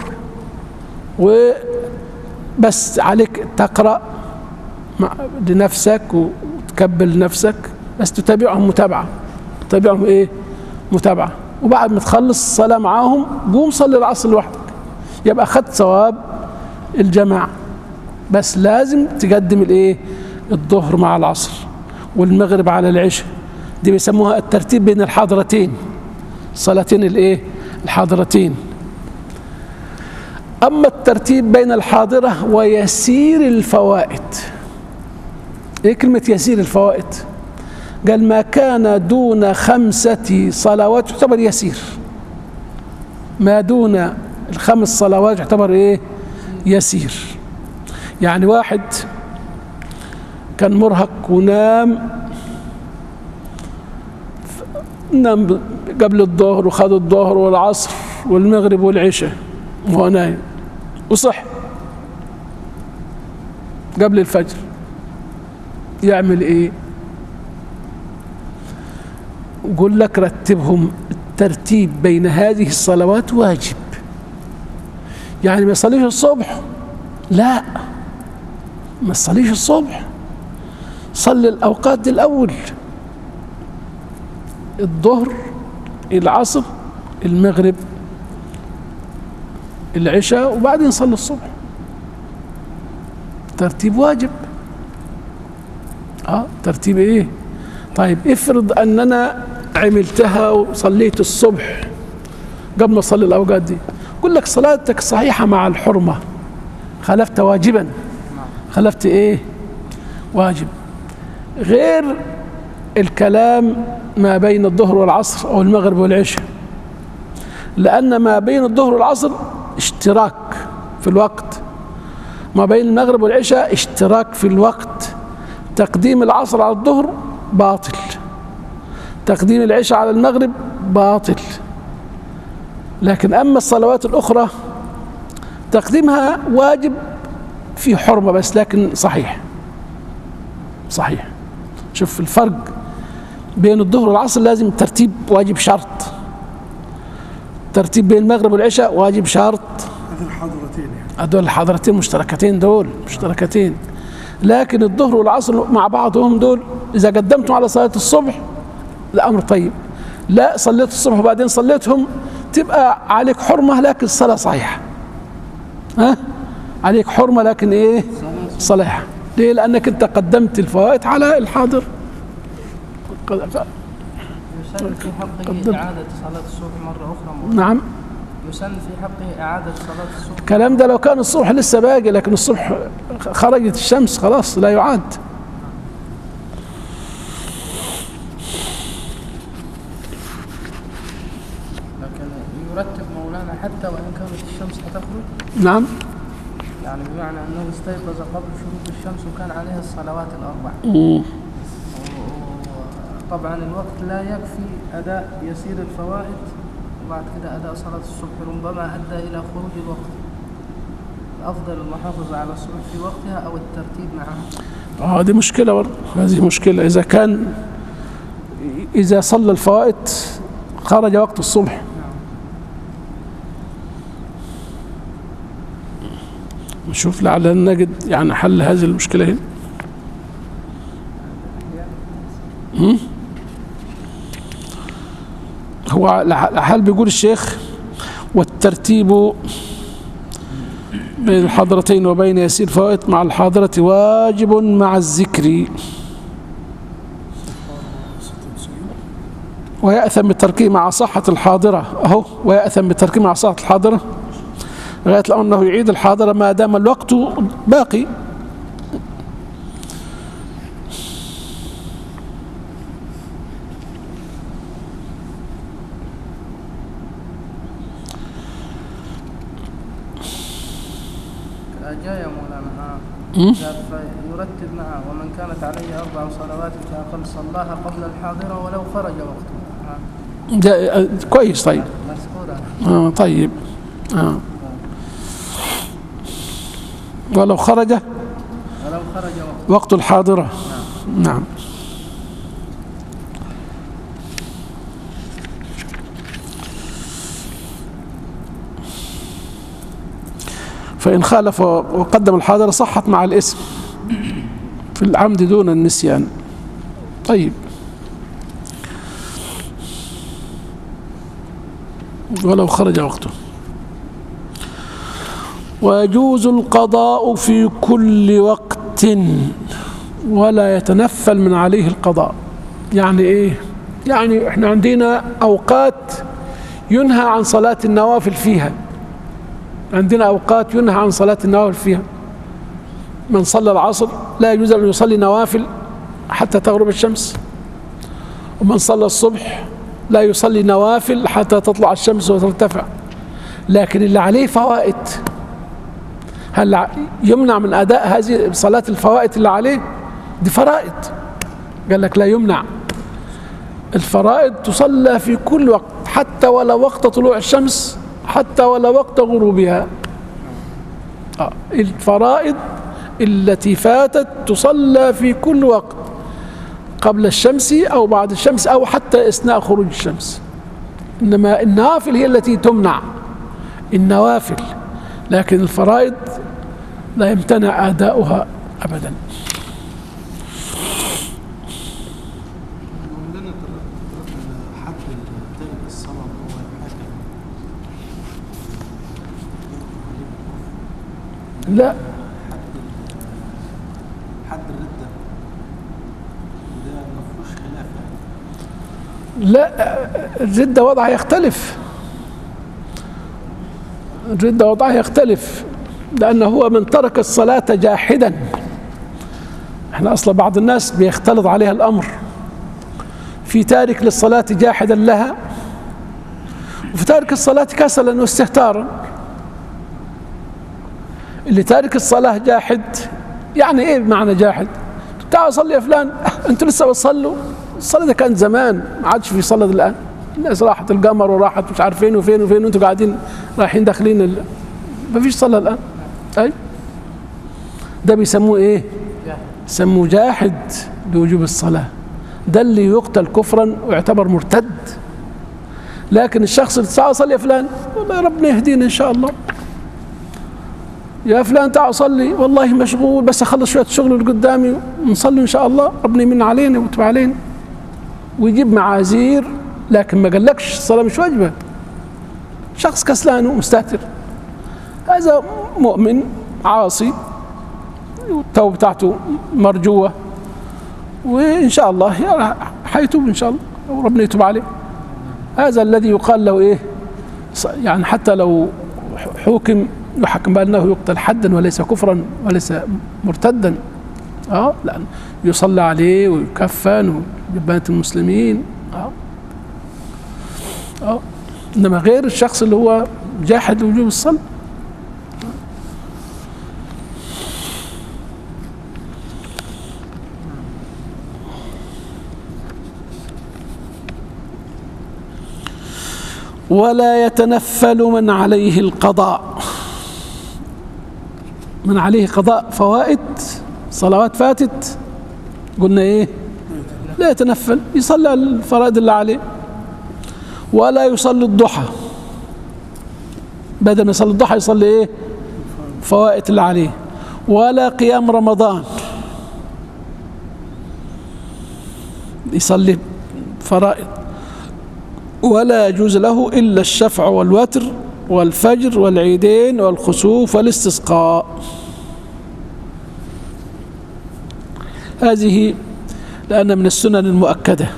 وبس عليك تقرأ لنفسك وتكبل نفسك، بس تتابعهم متابعة، تتابعهم إيه؟ متابعة، وبعد ما تخلص الصلاة معاهم قوم صلي العصر لوحدك، يبقى أخذت ثواب الجماعة. بس لازم تقدم الإيه؟ الظهر مع العصر والمغرب على العشاء، دي بيسموها الترتيب بين الحاضرتين، صلاتين الإيه؟ الحاضرتين. أما الترتيب بين الحاضرة ويسير الفوائد، إيه كلمة يسير الفوائد؟ قال ما كان دون 5 صلوات يعتبر يسير، ما دون 5 صلوات يعتبر إيه؟ يسير. يعني واحد كان مرهق ونام قبل الظهر وخد الظهر والعصر والمغرب والعشاء وهو نايم، وصح قبل الفجر، يعمل ايه؟ يقول لك رتبهم، الترتيب بين هذه الصلوات واجب. يعني ما يصليش الصبح، لا ما تصليش الصبح، صلي الأوقات دي الأول، الظهر، العصر، المغرب، العشاء، وبعدين صلي الصبح. ترتيب واجب. ترتيب ايه؟ طيب افرض اننا عملتها وصليت الصبح قبل ما اصلي الاوقات دي، يقول لك صلاتك صحيحه مع الحرمه، خلفت واجبا، خلفت ايه؟ واجب. غير الكلام ما بين الظهر والعصر او المغرب والعشاء، لان ما بين الظهر والعصر اشتراك في الوقت، ما بين المغرب والعشاء اشتراك في الوقت، تقديم العصر على الظهر باطل، تقديم العشاء على المغرب باطل. لكن أما الصلوات الأخرى تقديمها واجب في حرمة بس، لكن صحيح صحيح. شوف الفرق بين الظهر والعصر، لازم ترتيب واجب شرط، ترتيب بين المغرب والعشاء واجب شرط، هذول الحاضرتين يعني، هذول الحاضرتين مشتركتين، دول مشتركتين. لكن الظهر والعصر مع بعضهم دول إذا قدمتم على صلاة الصبح الأمر طيب، لا صليت الصبح وبعدين صليتهم تبقى عليك حرمة لكن الصلاة صحيحة. عليك حرمة لكن إيه؟ صلاح. ليه؟ لأنك أنت قدمت الفوائد على الحاضر. يسن في حقه إعادة صلاة الصبح مرة أخرى. نعم، يسن في حقه إعادة صلاة الصبح. الكلام ده لو كان الصبح لسه باقي، لكن الصبح خرجت الشمس خلاص لا يعاد. لكن يرتب مولانا حتى وإن كانت الشمس هتخرج. نعم، يعني بمعنى أنه استيقظ قبل شروق الشمس وكان عليها الصلوات الأربع. طبعا الوقت لا يكفي أداء يسير الفوائد وبعد كده أداء صلاة الصبح، ربما أدى إلى خروج الوقت. الأفضل المحافظة على الصبح في وقتها أو الترتيب معها. هذه مشكلة برضه، هذه مشكلة. إذا صلى الفوائد خرج وقت الصبح. نشوف لعلنا نجد يعني حل هذه المشكلة هنا. هو الحال بيقول الشيخ: والترتيب بين الحاضرتين وبين يسير فوائد مع الحاضرة واجب مع الذكر، ويأثم بالتركيب مع صحة الحاضرة. أهو ويأثم بالتركيب مع صحة الحاضرة لغاية الأمر أنه يعيد الحاضرة ما دام الوقت باقي. جاء يا مولانا يرتب معه ومن كانت عليه 4 صلوات فأقل صلاها قبل الحاضرة ولو خرج وقتها. ده كويس. طيب مذكورة. طيب ولو خرج وقت الحاضرة. نعم. فإن خالف وقدم الحاضرة صحت مع الاسم في العمد دون النسيان. طيب ولو خرج وقته. ويجوز القضاء في كل وقت ولا يتنفل من عليه القضاء. يعني ايه؟ يعني احنا عندنا اوقات ينهى عن صلاة النوافل فيها. عندنا اوقات ينهى عن صلاة النوافل فيها. من صلى العصر لا يجوز ان يصلي نوافل حتى تغرب الشمس، ومن صلى الصبح لا يصلي نوافل حتى تطلع الشمس وترتفع. لكن اللي عليه فوائد هل يمنع من أداء هذه صلاة الفوائد اللي عليه؟ دي فرائض. قال لك لا يمنع. الفرائض تصلى في كل وقت حتى ولو وقت طلوع الشمس، حتى ولو وقت غروبها. الفرائض التي فاتت تصلى في كل وقت قبل الشمس أو بعد الشمس أو حتى أثناء خروج الشمس. إنما النوافل هي التي تمنع، النوافل. لكن الفرائض لا يمتنع أداؤها أبدا. عندنا حد تارك الصلاة هو الحاكم. لا، حد الردة ده ما فيهوش خلاف يعني. لا، الردة وضعها يختلف. الردة وضعها يختلف لأنه هو من ترك الصلاة جاحدا. احنا أصلا بعض الناس بيختلط عليها الأمر، في تارك للصلاة جاحدا لها، وفي تارك الصلاة كسلا واستهتارا. اللي تارك الصلاة جاحد يعني ايه معنى جاحد؟ تعال صلي يا فلان، انتوا لسه بتصلوا؟ الصلاة ده كان زمان، ما عادش في صلاة الآن. الناس راحت القمر وراحت مش عارف فين وفين وفين، وانتوا قاعدين رايحين داخلين ما فيش صلاة الآن. أي ده بيسموه ايه؟ يسموه جاحد بوجوب الصلاة. ده اللي يقتل كفرا ويعتبر مرتد. لكن الشخص اللي تعال صلي يا فلان، والله ربنا يهدينا ان شاء الله. يا فلان تعال صلي، والله مشغول بس اخلص شويه الشغل اللي قدامي ونصلي ان شاء الله، ربنا يمن علينا ويتوب علينا. ويجيب معاذير، لكن ما قالكش الصلاه مش واجبه. شخص كسلان ومستهتر، هذا مؤمن عاصي والتوبه بتاعته مرجوه، وان شاء الله حيتوب ان شاء الله وربنا يتوب عليه. هذا الذي يقال له ايه؟ يعني حتى لو حكم يحكم بأنه يقتل حدا وليس كفرا وليس مرتدا. لأن يصلى عليه ويكفن ويبات المسلمين. إنما غير الشخص اللي هو جاحد وجوب الصلاة. ولا يتنفل من عليه القضاء. من عليه قضاء فوائد صلوات فاتت، قلنا ايه؟ لا يتنفل، يصلي الفرائض اللي عليه. ولا يصلي الضحى، بدل ما يصلي الضحى يصلي ايه؟ فوائد اللي عليه. ولا قيام رمضان، يصلي فرائض. ولا يجوز له إلا الشفع والوتر والفجر والعيدين والخسوف والاستسقاء. هذه لأن من السنن المؤكدة.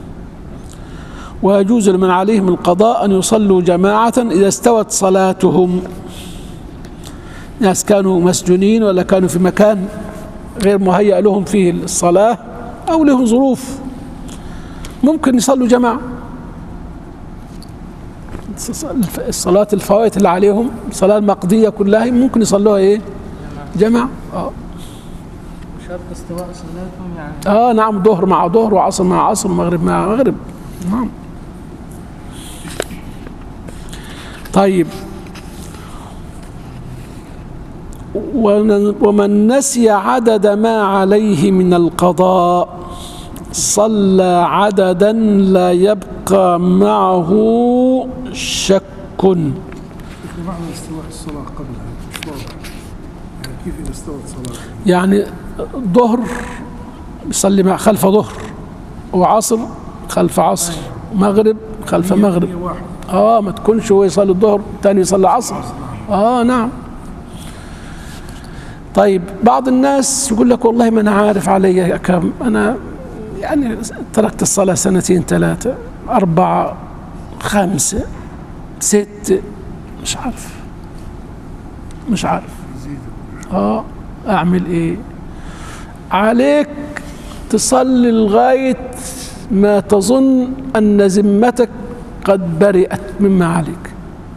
ويجوز لمن عليهم القضاء أن يصلوا جماعة إذا استوت صلاتهم. ناس كانوا مسجونين ولا كانوا في مكان غير مهيأ لهم فيه الصلاة أو لهم ظروف، ممكن يصلوا جماعة. الصلاة الفوائت اللي عليهم، الصلاة المقضية كلها ممكن يصلوها ايه؟ جمع شرط استواء صلاتهم يعني. نعم، ظهر مع ظهر وعصر مع عصر ومغرب مع مغرب. نعم. طيب، ومن نسي عدد ما عليه من القضاء صلى عددا لا يبقى معه شك. معنى استواء الصلاة قبلها مش واضح، يعني كيف إذا استوت صلاة؟ يعني ظهر يصلي مع خلف ظهر، وعصر خلف عصر، مغرب خلف مغرب. ما تكونش هو يصلي الظهر الثاني يصلي عصر. نعم. طيب، بعض الناس يقول لك والله ما أنا عارف علي كم، أنا يعني تركت الصلاة 2 3 4 5 6، مش عارف أعمل إيه؟ عليك تصلي لغاية ما تظن أن ذمتك قد برئت مما عليك.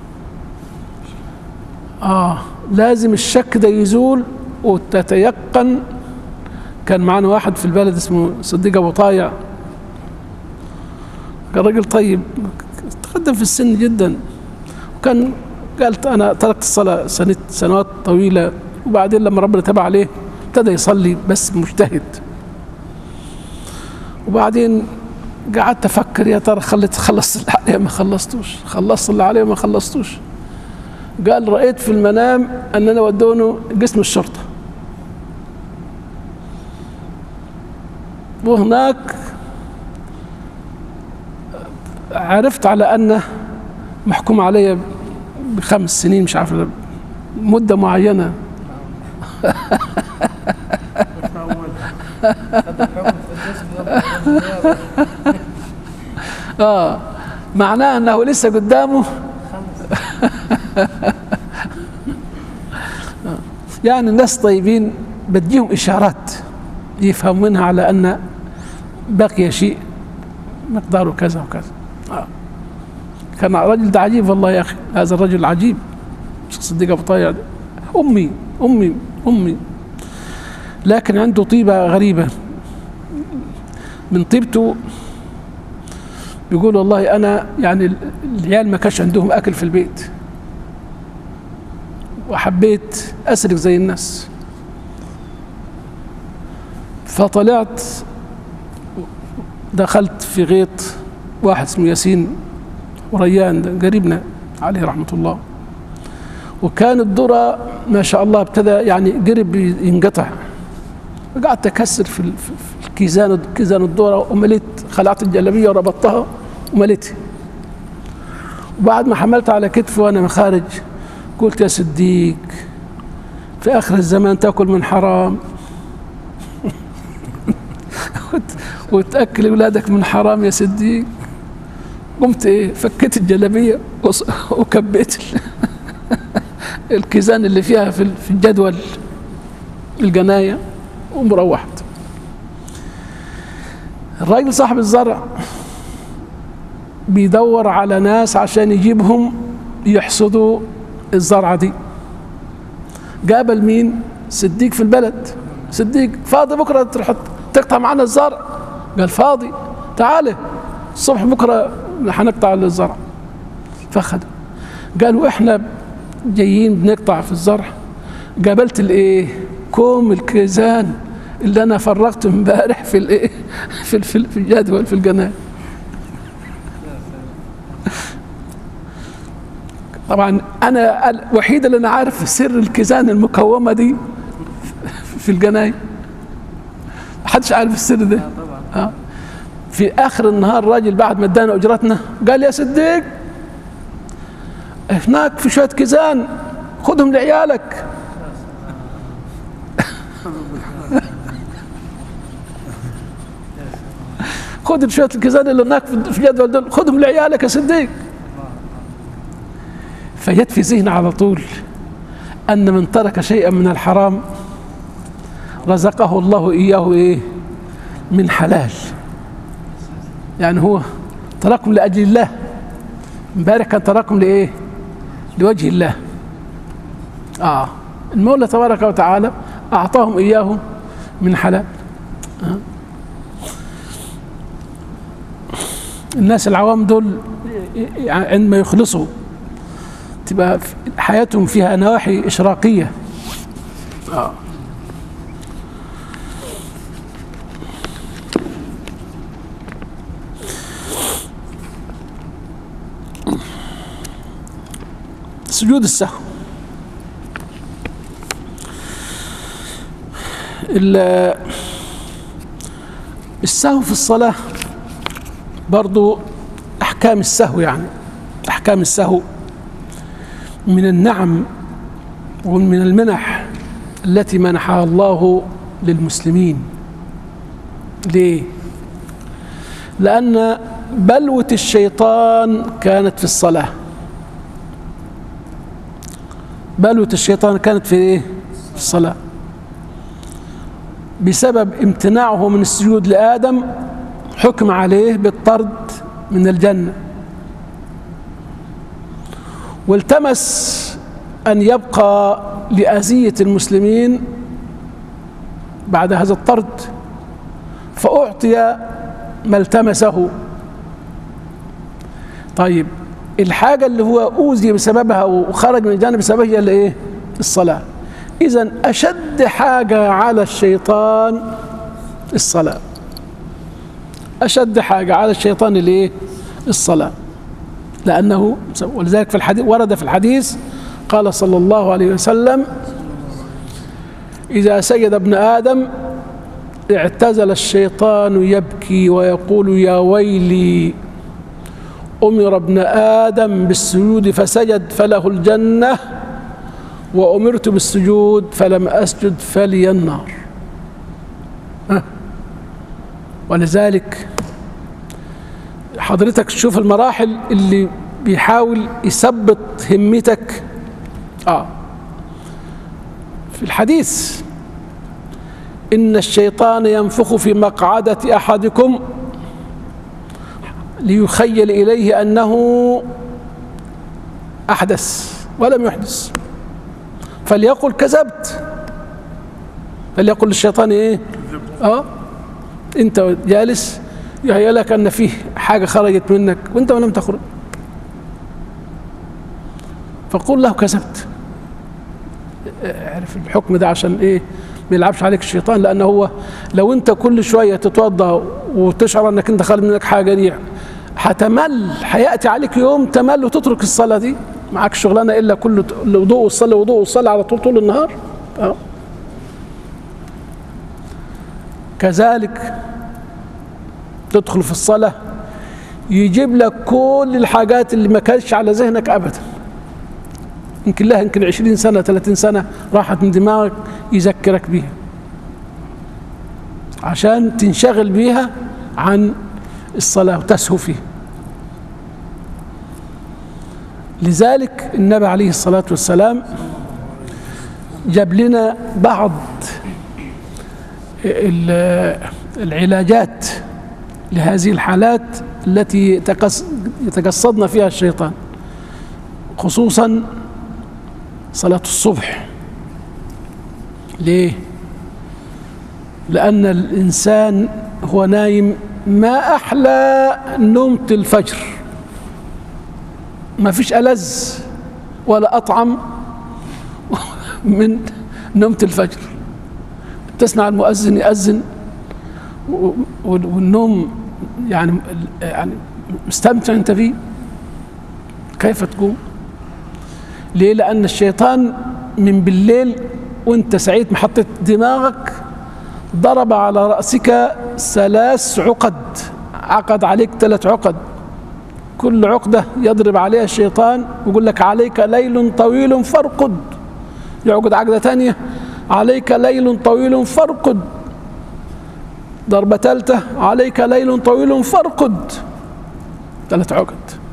لازم الشك ده يزول وتتيقن. كان معنا واحد في البلد اسمه صديق أبو طايع، كان راجل طيب تقدم في السن جدا، وكان قالت أنا تركت الصلاة سنوات طويلة، وبعدين لما ربنا تاب عليه ابتدى يصلي بس مجتهد. وبعدين قعدت أفكر يا ترى خلصت اللي عليه ما خلصتوش، خلصت اللي عليه ما خلصتوش. قال رأيت في المنام أننا ودونه قسم الشرطة، وهناك عرفت على أنه محكوم علي ب5 سنين، مش عارف مدة معينة. معناه أنه لسه قدامه. يعني الناس طيبين بديهم إشارات يفهم منها على أن بقي شيء مقداره كذا وكذا. كان الرجل ده عجيب والله يا أخي، هذا الرجل عجيب صديق أبو طايع، أمي، لكن عنده طيبة غريبة. من طيبته بيقول والله أنا يعني العيال ما كانش عندهم أكل في البيت، وحبيت أسرق زي الناس، فطلعت دخلت في غيط واحد اسمه ياسين وريان، ده قريبنا عليه رحمة الله، وكان الذرة ما شاء الله ابتدى يعني قرب ينقطع. قعدت أكسر في كيزان الذرة، ومليت، خلعت الجلابية وربطتها ومليتها. وبعد ما حملت على كتفي وأنا مخارج قلت يا صديق في آخر الزمان تأكل من حرام وتأكل أولادك من حرام يا صديق. قمت فكيت الجلابية وكبيت الكيزان اللي فيها في الجدول الجناية ومروحت. الراجل صاحب الزرع بيدور على ناس عشان يجيبهم يحصدوا الزرعة دي. قابل مين؟ صديق في البلد. صديق فاضي بكرة تروح تقطع معنا الزرع؟ قال فاضي، تعالى الصبح بكرة هنقطع الزرع. فخد قالوا احنا جايين بنقطع في الزرع، قابلت كوم الكيزان اللي انا فرغته امبارح في في الجدول في القناه. طبعا انا الوحيد اللي انا عارف سر الكيزان المكومه دي في القنايه، محدش عارف السر ده. في اخر النهار الراجل بعد ما ادانا اجرتنا قال يا صديق هناك في شويه كيزان خذهم لعيالك. خذ شويه الكيزان اللي هناك في الجدول دول خذهم لعيالك يا صديق. فجت في ذهني على طول ان من ترك شيئا من الحرام رزقه الله اياه من حلال. يعني هو تركهم لاجل الله، امبارح كان تركهم لوجه الله. المولى تبارك وتعالى أعطاهم إياه من حلال. الناس العوام دول عندما يخلصوا تبقى حياتهم فيها نواحي إشراقية. سجود السهو، السهو في الصلاة برضو أحكام السهو، يعني أحكام السهو من النعم ومن المنح التي منحها الله للمسلمين. ليه؟ لأن بلوة الشيطان كانت في الصلاة. بلوة الشيطان كانت في إيه؟ في الصلاة، بسبب امتناعه من السجود لآدم حكم عليه بالطرد من الجنة، والتمس أن يبقى لأذية المسلمين بعد هذا الطرد، فأعطي ما التمسه. طيب الحاجة اللي هو أوذي بسببها وخرج من الجنة بسببها هي اللي إيه؟ الصلاة. إذن أشد حاجة على الشيطان الصلاة، أشد حاجة على الشيطان اللي إيه؟ الصلاة. لأنه ولذلك في الحديث ورد في الحديث قال صلى الله عليه وسلم: إذا سجد ابن آدم اعتزل الشيطان يبكي ويقول: يا ويلي، أمر ابن آدم بالسجود فسجد فله الجنة، وأمرت بالسجود فلم أسجد فلي النار. ولذلك حضرتك تشوف المراحل اللي بيحاول يثبط همتك. في الحديث: إن الشيطان ينفخ في مقعدة أحدكم ليخيل إليه أنه أحدث ولم يحدث، فليقل كذبت، فليقل للشيطان إيه؟ أنت جالس يهيأ لك أن فيه حاجة خرجت منك وأنت ولم تخرج، فقل له كذبت. اعرف الحكم ده عشان إيه؟ ما يلعبش عليك الشيطان، لأنه هو لو أنت كل شوية تتوضأ وتشعر أنك أنت خارج منك حاجة دي هتمل، هيأتي عليك يوم تمل وتترك الصلاة دي. معك شغلانة إلا كل وضوء والصلاة وضوء والصلاة على طول النهار. كذلك تدخل في الصلاة يجيب لك كل الحاجات اللي ما كانتش على ذهنك أبدا، يمكن 20 سنة 30 سنة راحت من دماغك، يذكرك بيها عشان تنشغل بيها عن الصلاة وتسهو فيها. لذلك النبي عليه الصلاة والسلام جاب لنا بعض العلاجات لهذه الحالات التي يتقصدنا فيها الشيطان، خصوصا صلاة الصبح. ليه؟ لأن الإنسان هو نايم ما أحلى نومة الفجر، ما فيش ألذ ولا أطعم من نومة الفجر. تسمع المؤذن يأذن والنوم يعني مستمتع أنت فيه، كيف تقوم؟ ليه؟ لأن الشيطان من بالليل وأنت سعيد محطة دماغك ضرب على رأسك 3 عقد، عقد عليك 3 عقد، كل عقدة يضرب عليها الشيطان ويقول لك: عليك ليل طويل فارقد. يعقد عقدة ثانية: عليك ليل طويل فارقد. ضربة ثالثة: عليك ليل طويل فارقد. 3 عقد.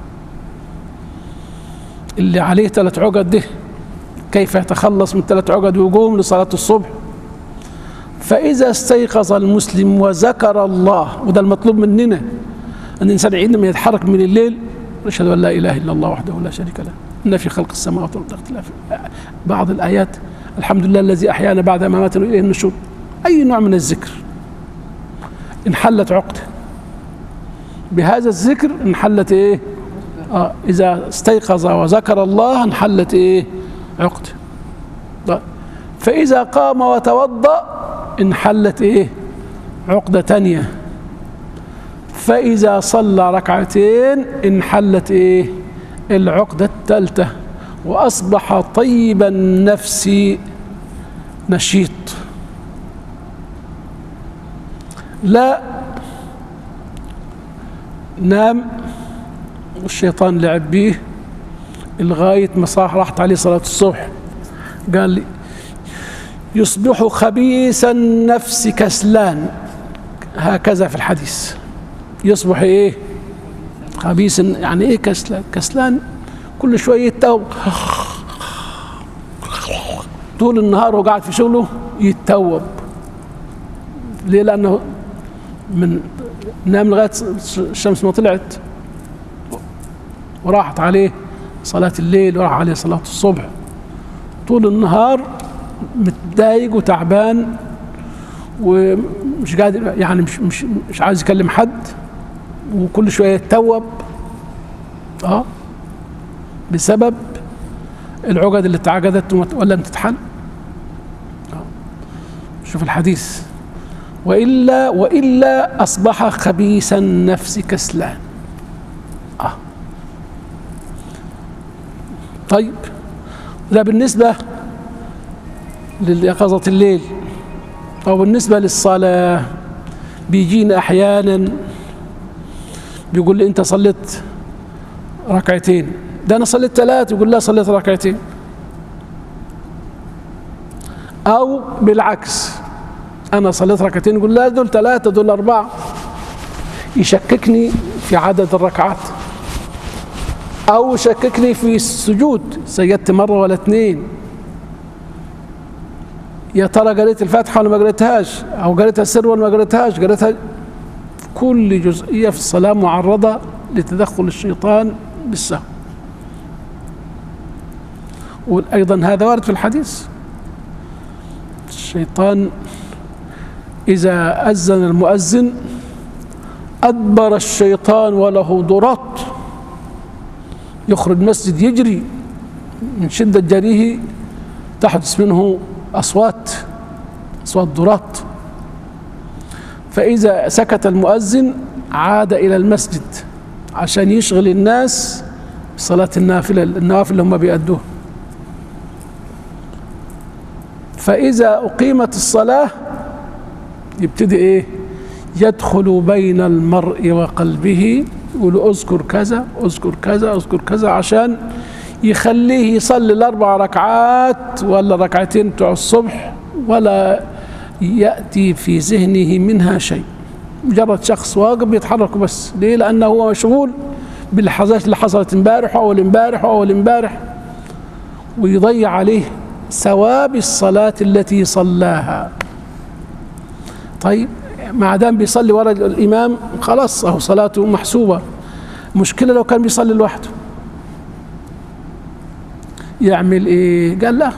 اللي عليه 3 عقد ده كيف يتخلص من 3 عقد ويقوم لصلاة الصبح؟ فإذا استيقظ المسلم وذكر الله، وده المطلوب مننا، أن الإنسان عندما يتحرك من الليل يشهد أن لا إله إلا الله وحده لا شريك له، إن في خلق السماوات والأرض اختلاف بعض الآيات الحمد لله الذي أحيانا بعد ما ماتنا إليه النشور، أي نوع من الذكر انحلت عقده. بهذا الذكر انحلت إيه؟ إذا استيقظ وذكر الله انحلت إيه؟ عقده. فإذا قام وتوضأ انحلت إيه؟ عقدة تانية. فإذا صلى ركعتين انحلت إيه؟ العقدة الثالثة، وأصبح طيب النفس نشيط. لا نام والشيطان لعب بيه لغاية ما صاح راحت عليه صلاة الصبح، قال لي يصبح خبيث النفس كسلان، هكذا في الحديث. يصبح ايه؟ خبيث. يعني ايه كسلان؟ كسلان كل شويه يتوب، طول النهار وقاعد في شغله يتوب. ليه؟ لانه من نام لغايه الشمس ما طلعت، وراحت عليه صلاه الليل وراح عليه صلاه الصبح، طول النهار متضايق وتعبان ومش قادر، يعني مش عايز يكلم حد، وكل شويه يتوب بسبب العقد اللي اتعقدت ولم تتحل. شوف الحديث، وإلا أصبح خبيث النفس كسلان. طيب ده بالنسبة ليقظة الليل. أو بالنسبة للصلاة، بيجينا أحيانا بيقول لي أنت صليت ركعتين، ده أنا صليت 3، يقول لا صليت ركعتين. أو بالعكس، أنا صليت ركعتين يقول لا دول 3 دول 4، يشككني في عدد الركعات، أو يشككني في السجود، سجدت مرة ولا 2، يا ترى قريت الفاتحة ولا ما قريتهاش، أو قريتها سر ولا ما قريتهاش، قريتها. كل جزئية في الصلاة معرضة لتدخل الشيطان بالسهو. وأيضا هذا وارد في الحديث، الشيطان إذا أذن المؤذن أدبر الشيطان وله ضرات، يخرج المسجد يجري، من شدة جريه تحدث منه أصوات ضرات. فإذا سكت المؤذن عاد إلى المسجد عشان يشغل الناس بصلاة النوافل اللي هم بيأدوها. فإذا أقيمت الصلاة يبتدي إيه؟ يدخل بين المرء وقلبه، يقول أذكر كذا أذكر كذا أذكر كذا، عشان يخليه يصلي ال4 ركعات ولا 2 بتوع الصبح ولا يأتي في ذهنه منها شيء، مجرد شخص واقف بيتحرك بس. ليه؟ لأنه هو مشغول باللحظات اللي حصلت امبارح وأول امبارح وأول امبارح، ويضيع عليه ثواب الصلاة التي صلاها. طيب ما دام بيصلي ورا الإمام خلاص أهو صلاته محسوبة. مشكلة لو كان بيصلي لوحده، يعمل إيه؟ قال لا،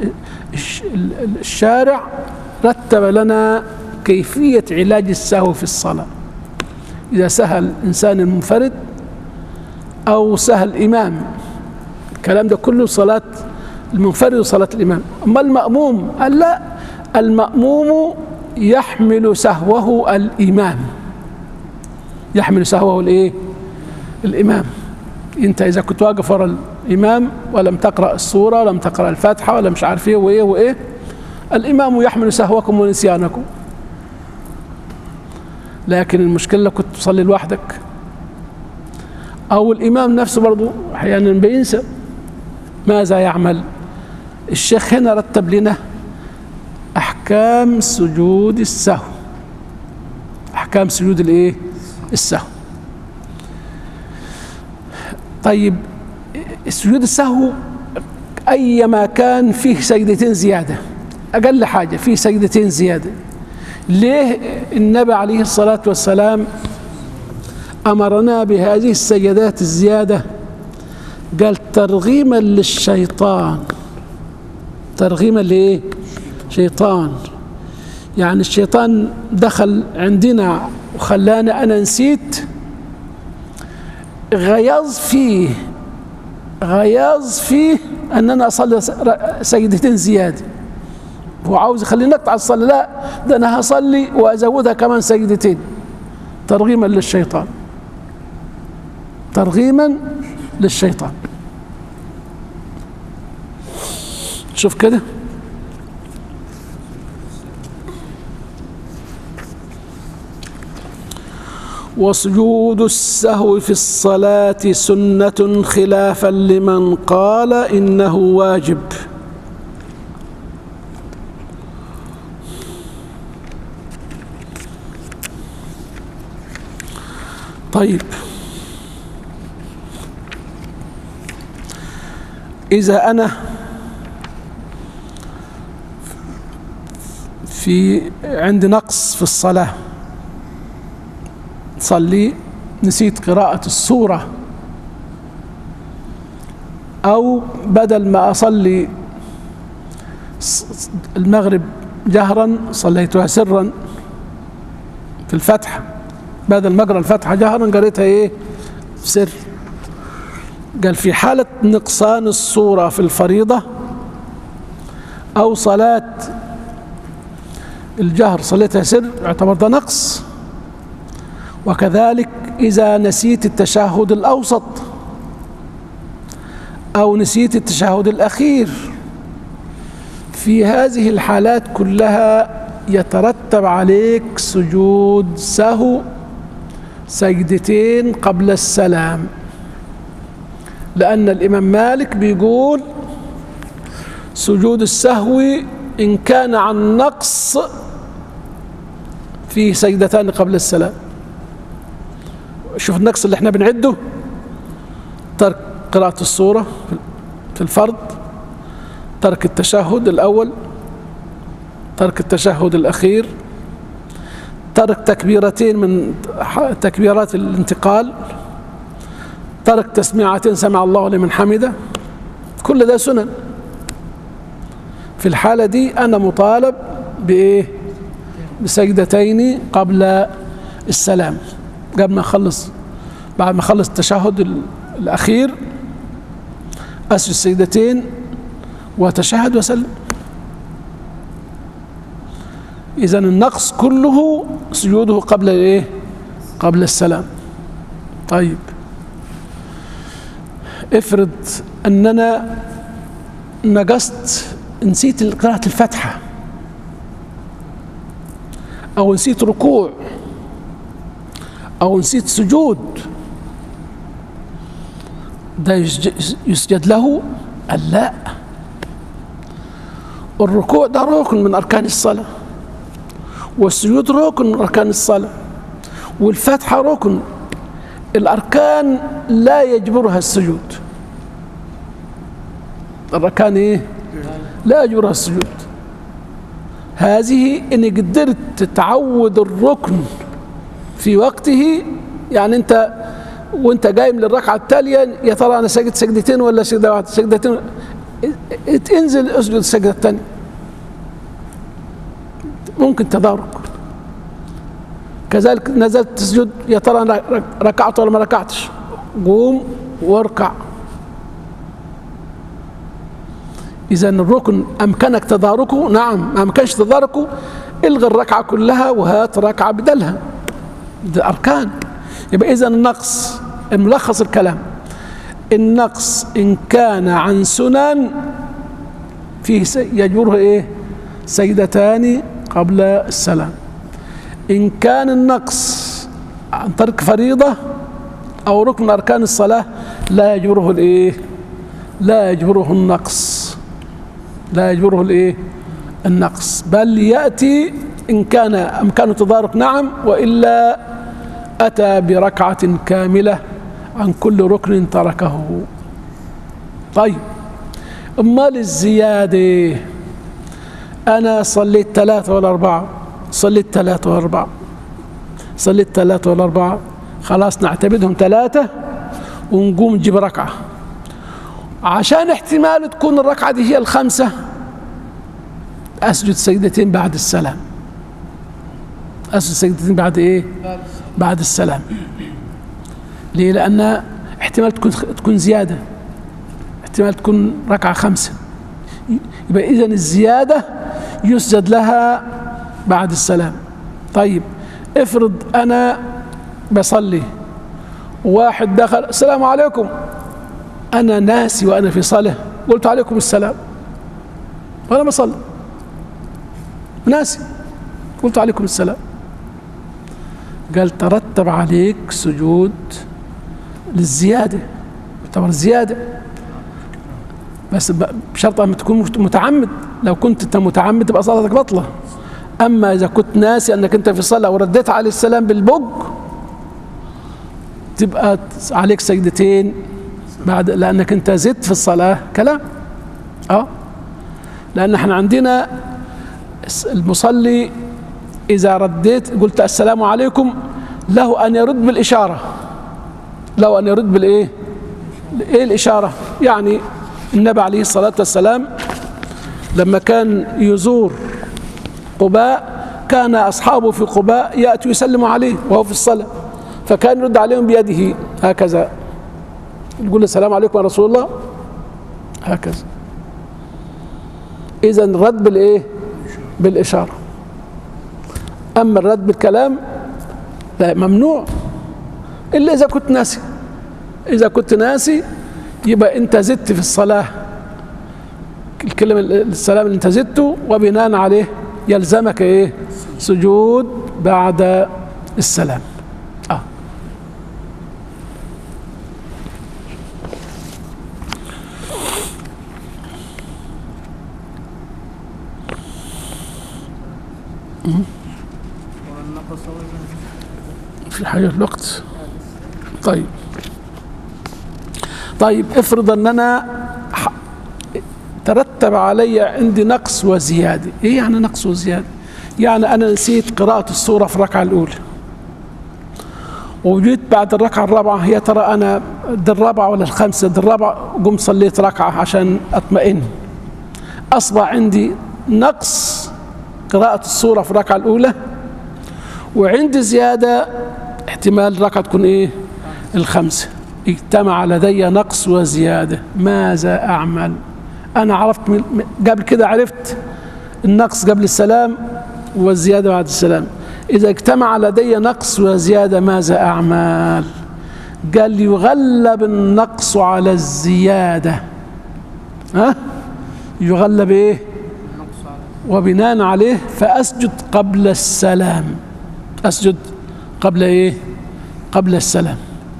الشارع رتب لنا كيفية علاج السهو في الصلاة. إذا سهى الإنسان المنفرد أو سهى الإمام، الكلام ده كله صلاة المنفرد وصلاة الإمام. أما المأموم قال لا، المأموم يحمل سهوه الإمام، يحمل سهوه الإيه؟ الإمام. أنت إذا كنت واقف ورا الإمام ولم تقرأ السورة ولم تقرأ الفاتحة ولا مش عارف إيه وإيه وإيه، الإمام يحمل سهوكم ونسيانكم. لكن المشكلة لو كنت تصلي لوحدك، أو الإمام نفسه برضو أحيانا بينسى، ماذا يعمل؟ الشيخ هنا رتب لنا أحكام سجود السهو، أحكام سجود الإيه؟ السهو. طيب السجود السهو أيما كان فيه سجدتين زيادة، أقل حاجة فيه سجدتين زيادة. ليه النبي عليه الصلاة والسلام أمرنا بهذه السجدات الزيادة؟ قال ترغيما للشيطان ترغيما لإيه؟ شيطان. يعني الشيطان دخل عندنا وخلاني أنا نسيت، غيظ فيه أن أنا أصلي سجدتين زيادة، هو عاوز يخليني أقطع الصلاة، لا ده أنا هصلي وأزودها كمان سجدتين، ترغيما للشيطان، ترغيما للشيطان. شوف كده، وسجود السهو في الصلاة سنة خلافا لمن قال إنه واجب. طيب، إذا أنا عندي نقص في الصلاة، صلي نسيت قراءة السورة، أو بدل ما أصلي المغرب جهرا صليتها سرا في الفتحة، بدل ما أقرأ الفتحة جهرا قريتها إيه؟ سر. قال في حالة نقصان السورة في الفريضة أو صلاة الجهر صليتها سر يعتبر ده نقص. وكذلك إذا نسيت التشهد الأوسط أو نسيت التشهد الأخير، في هذه الحالات كلها يترتب عليك سجود سهو سجدتين قبل السلام، لأن الإمام مالك بيقول سجود السهو إن كان عن نقص فيه سجدتان قبل السلام. شوف النقص اللي احنا بنعده: ترك قراءة السورة في الفرض، ترك التشهد الأول، ترك التشهد الأخير، ترك تكبيرتين من تكبيرات الانتقال، ترك تسميعتين سمع الله لمن حمده، كل ده سنن. في الحالة دي أنا مطالب بإيه؟ بسجدتين قبل السلام، قبل ما أخلص، بعد ما أخلص التشهد الأخير أسجد سجدتين وأتشهد وأسلم. إذن النقص كله سجوده قبل إيه؟ قبل السلام. طيب، افرض أننا نقصت، نسيت قراءة الفاتحة أو نسيت ركوع أو نسيت سجود، ده يسجد له؟ لا، الركوع ده ركن من أركان الصلاة، والسجود ركن من أركان الصلاة، والفاتحة ركن. الأركان لا يجبرها السجود، الأركان إيه؟ لا يجبرها السجود. هذه إن قدرت تعود الركن في وقته، يعني أنت وأنت قايم للركعة التالية يا ترى أنا سجد سجدتين ولا سجدة واحدة، سجدتين، انزل اسجد السجدة الثانية، ممكن تدارك. كذلك نزلت تسجد يا ترى أنا ركعت ولا ما ركعتش، قوم واركع. إذا الركن أمكنك تداركه، نعم. ما أمكنش تداركه، الغي الركعة كلها وهات ركعة بدلها، ده أركان. يبقى إذا النقص، ملخص الكلام، النقص إن كان عن سنن فيه يجبره إيه؟ سجدتان قبل السلام. إن كان النقص عن ترك فريضة أو ركن أركان الصلاة لا يجبره الإيه؟ لا يجبره النقص، لا يجبره الإيه؟ النقص، بل يأتي إن كان أمكانه تدارك نعم، وإلا أتى بركعة كاملة عن كل ركن تركه. طيب، أمال الزيادة، أنا صليت 3 ولا 4، صليت 3 و4، صليت 3 ولا 4، خلاص نعتبرهم 3 ونقوم نجيب ركعة، عشان احتمال تكون الركعة دي هي ال5 أسجد سجدتين بعد السلام. أسجد سجدتين بعد إيه؟ بعد السلام. ليه؟ لأن احتمال تكون زيادة، احتمال تكون ركعة 5، يبقى إذن الزيادة يسجد لها بعد السلام. طيب افرض أنا بصلي واحد دخل السلام عليكم، أنا ناسي وأنا في صلاة قلت عليكم السلام وأنا بصلي، ناسي قلت عليكم السلام، قال ترتب عليك سجود للزيادة، يعتبر زيادة، بس بشرط أن تكون متعمد. لو كنت أنت متعمد تبقى صلاتك بطلة. أما إذا كنت ناسي أنك أنت في صلاة ورديت عليه السلام بالبق تبقى عليك سجدتين بعد، لأنك أنت زدت في الصلاة كلام. لأن احنا عندنا المصلي إذا رديت قلت السلام عليكم له أن يرد بالإشارة، له أن يرد بالإيه؟ إيه الإشارة؟ يعني النبي عليه الصلاة والسلام لما كان يزور قباء كان أصحابه في قباء يأتوا يسلموا عليه وهو في الصلاة، فكان يرد عليهم بيده هكذا، يقول السلام عليكم يا رسول الله هكذا. إذا الرد بالإيه؟ بالإشارة. أما الرد بالكلام لا، ممنوع إلا إذا كنت ناسي. إذا كنت ناسي يبقى أنت زدت في الصلاة الكلمة السلام اللي أنت زدته، وبناء عليه يلزمك إيه؟ سجود بعد السلام. في حاجة الوقت. طيب افرض ان انا ترتب علي عندي نقص وزيادة. ايه يعني نقص وزيادة؟ يعني انا نسيت قراءة السورة في الركعة الاولى وجيت بعد الركعة الرابعة، يا ترى انا دي الرابعة ولا الخامسة؟ دي الرابعة، قمت صليت ركعة عشان اطمئن، اصبح عندي نقص قراءة السورة في الركعة الأولى، وعندي زيادة احتمال الركعة تكون إيه؟ الخمسة. اجتمع لدي نقص وزيادة، ماذا أعمل؟ أنا عرفت قبل كده، عرفت النقص قبل السلام والزيادة بعد السلام. إذا اجتمع لدي نقص وزيادة ماذا أعمل؟ قال يغلب النقص على الزيادة. يغلب إيه؟ وبناء عليه فأسجد قبل السلام. أسجد قبل إيه؟ قبل السلام.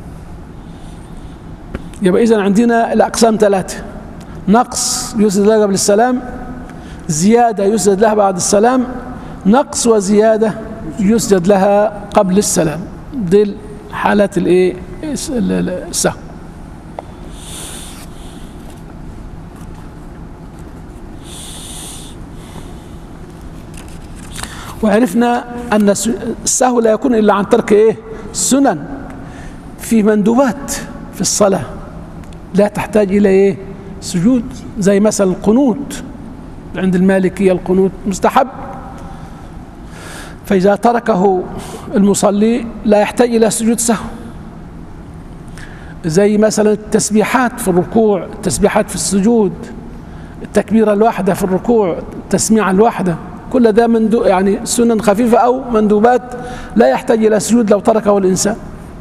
يبقى إذن عندنا الأقسام 3: نقص يسجد لها قبل السلام، زيادة يسجد لها بعد السلام، نقص وزيادة يسجد لها قبل السلام. دي حالات الإيه؟ السهو. وعرفنا أن السهو لا يكون إلا عن ترك إيه؟ السنن. في مندوبات في الصلاة لا تحتاج إلى إيه؟ سجود، زي مثلا القنوت عند المالكية، القنوت مستحب، فإذا تركه المصلي لا يحتاج إلى سجود سهو. زي مثلا التسبيحات في الركوع، التسبيحات في السجود، التكبيرة الواحدة في الركوع، التسميعة الواحدة، كل ده يعني سنن خفيفة أو مندوبات لا يحتاج إلى سجود لو تركه الإنسان.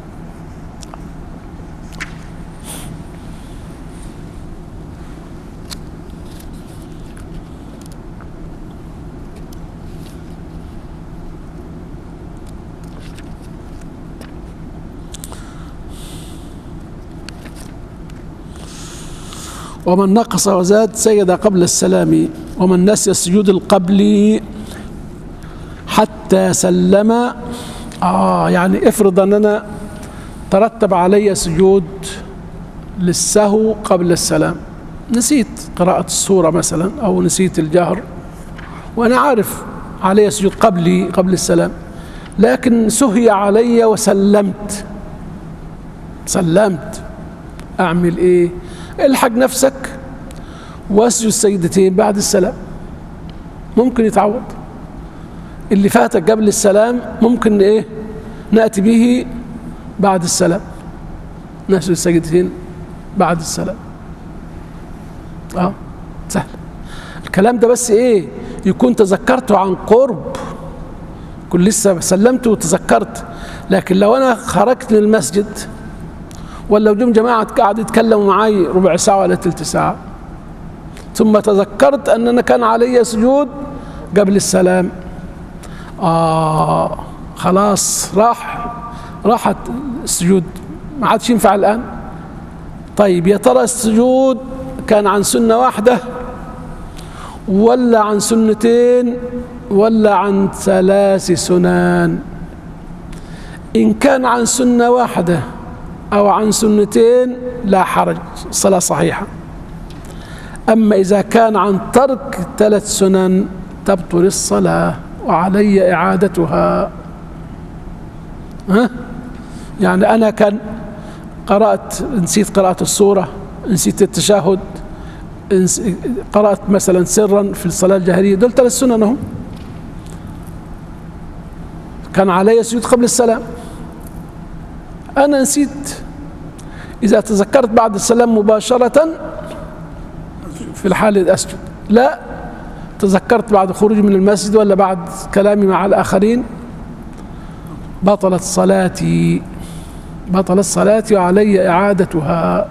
ومن نقص وزاد سجد قبل السلام، ومن نسي السجود القبلي حتى سلم. يعني افرض ان انا ترتب علي سجود للسهو قبل السلام، نسيت قراءة السورة مثلا او نسيت الجهر، وانا عارف علي سجود قبل السلام، لكن سهي علي وسلمت. اعمل ايه؟ الحق نفسك واسجد سجدتين بعد السلام. ممكن يتعوض. اللي فاتك قبل السلام ممكن ايه نأتي به بعد السلام، نسجد السجدتين بعد السلام. سهل الكلام ده، بس ايه يكون تذكرته عن قرب، كل لسه سلمت وتذكرت. لكن لو انا خرجت من المسجد ولا جم جماعة قاعد يتكلموا معي ربع ساعة ولا تلت ساعة ثم تذكرت ان انا كان علي سجود قبل السلام، خلاص راحت السجود، ما عادش ينفع الآن. طيب يا ترى السجود كان عن سنة واحدة ولا عن سنتين ولا عن 3 سنن؟ إن كان عن سنة واحدة أو عن سنتين لا حرج، الصلاة صحيحة. أما إذا كان عن ترك 3 سنن تبطل الصلاة وعلي إعادتها. يعني أنا كان نسيت قراءة السورة، نسيت التشهد، قرأت مثلا سرا في الصلاة الجهرية، دول 3 سنن هم، كان علي سجود قبل السلام، أنا نسيت. إذا تذكرت بعد السلام مباشرة في الحالة أسجد، لا تذكرت بعد خروجي من المسجد ولا بعد كلامي مع الآخرين بطلت صلاتي وعلي إعادتها.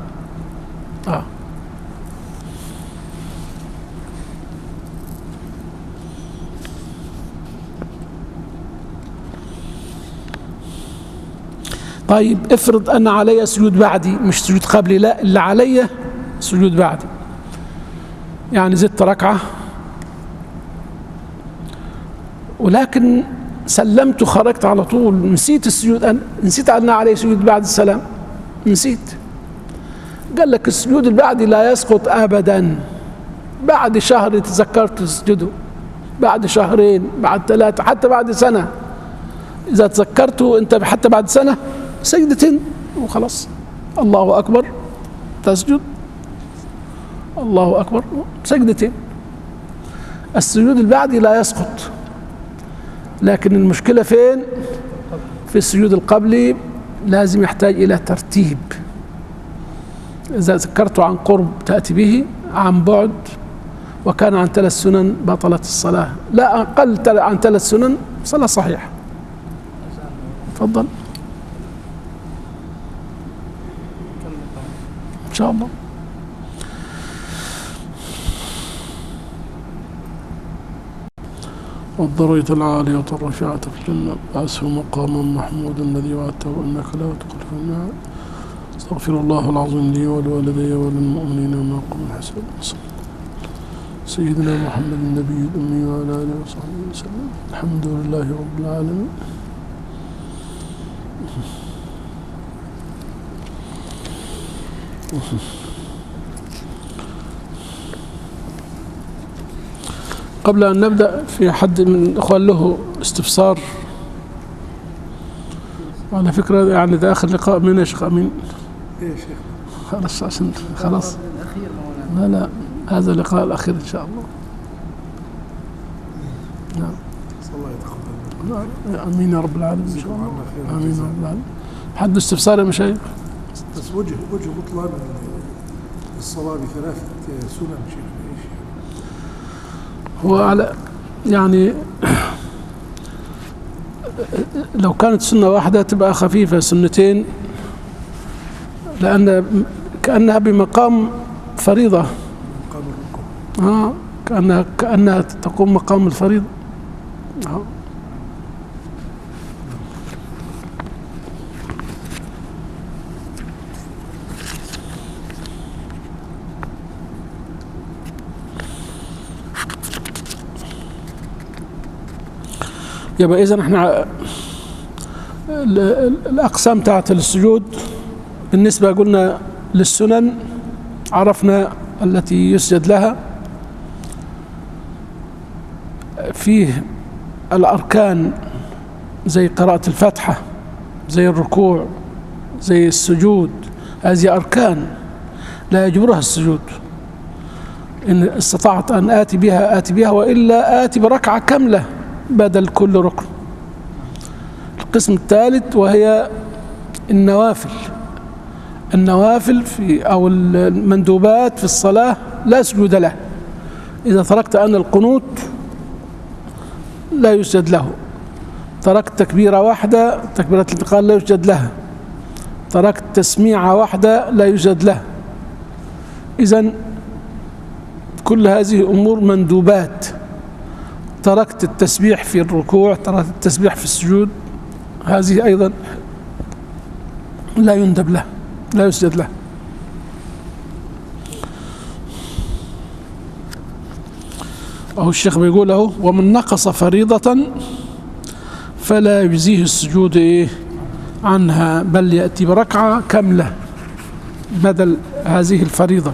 طيب افرض أن علي سجود بعدي مش سجود قبلي، لا اللي علي سجود بعدي، يعني زدت ركعة ولكن سلمت وخرجت على طول، نسيت السجود، نسيت أن علي سجود بعد السلام، نسيت. قال لك السجود البعدي لا يسقط أبدا، بعد شهر تذكرت تسجده، بعد شهرين، بعد 3، حتى بعد سنة إذا تذكرته أنت حتى بعد سنة سجدتين وخلاص، الله أكبر تسجد، الله أكبر سجدتين. السجود البعدي لا يسقط، لكن المشكلة فين؟ في السجود القبلي، لازم يحتاج إلى ترتيب. إذا ذكرته عن قرب تأتي به، عن بعد وكان عن 3 سنن بطلت الصلاة، لا أقل عن 3 سنن صلاة صحيحة. تفضل إن شاء الله. والدرجة العالية الرفيعة في الجنة بعثه مقاما محمودا الذي وعدته إنك لا تخلف الميعاد. استغفر الله العظيم لي ولوالدي وللمؤمنين وما قم حساب. سيدنا محمد النبي الأمي وعلى آله وصحبه وسلم. الحمد لله رب العالمين. قبل أن نبدأ، في حد من الإخوان له استفسار؟ على فكرة يعني ده آخر لقاء من يا شيخ أمين. إيه يا شيخ؟ خلاص عشان خلاص. لا هذا اللقاء الأخير إن شاء الله. نعم. صلى الله يتقبل. آمين يا رب العالمين إن شاء الله. آمين يا رب العالمين. حد استفسار يا مشايخ؟ بس وجه بطلان الصلاة ب3 سنن شيخ. هو على يعني لو كانت سنة واحدة تبقى خفيفة، سنتين لأن كأنها بمقام فريضة، مقام الركوع. كأنها تقوم مقام الفريضة. يبقى إذا احنا الأقسام تاعت السجود بالنسبة قلنا للسنن عرفنا التي يسجد لها، فيه الأركان زي قراءة الفاتحة، زي الركوع، زي السجود، هذه أركان لا يجبرها السجود. إن استطعت أن آتي بها آتي بها، وإلا آتي بركعة كاملة بدل كل ركن. القسم الثالث وهي النوافل. النوافل أو المندوبات في الصلاة لا سجود له. إذا تركت أن القنوت لا يسجد له، تركت تكبيرة واحدة تكبيرة الانتقال لا يسجد لها، تركت تسميعة واحدة لا يسجد لها. إذن كل هذه أمور مندوبات. تركت التسبيح في الركوع، تركت التسبيح في السجود، هذه أيضا لا يندب له، لا يسجد له. أهو الشيخ بيقول له: ومن نقص فريضة فلا يجزيه السجود عنها، بل يأتي بركعة كاملة بدل هذه الفريضة.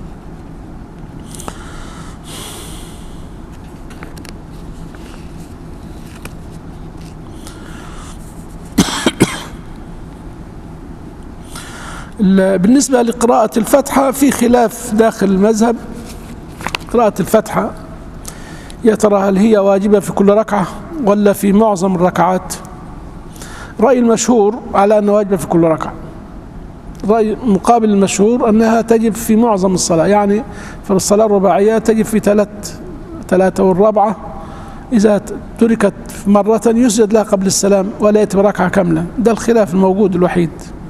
بالنسبة لقراءة الفاتحة في خلاف داخل المذهب. قراءة الفاتحة يا ترى هل هي واجبة في كل ركعة ولا في معظم الركعات؟ رأي المشهور على أنها واجبة في كل ركعة. رأي مقابل المشهور أنها تجب في معظم الصلاة، يعني في الصلاة الرباعية تجب في ثلاثة، والرابعة إذا تركت مرة يسجد لها قبل السلام ولا يأتي بركعة كاملة. ده الخلاف الموجود الوحيد.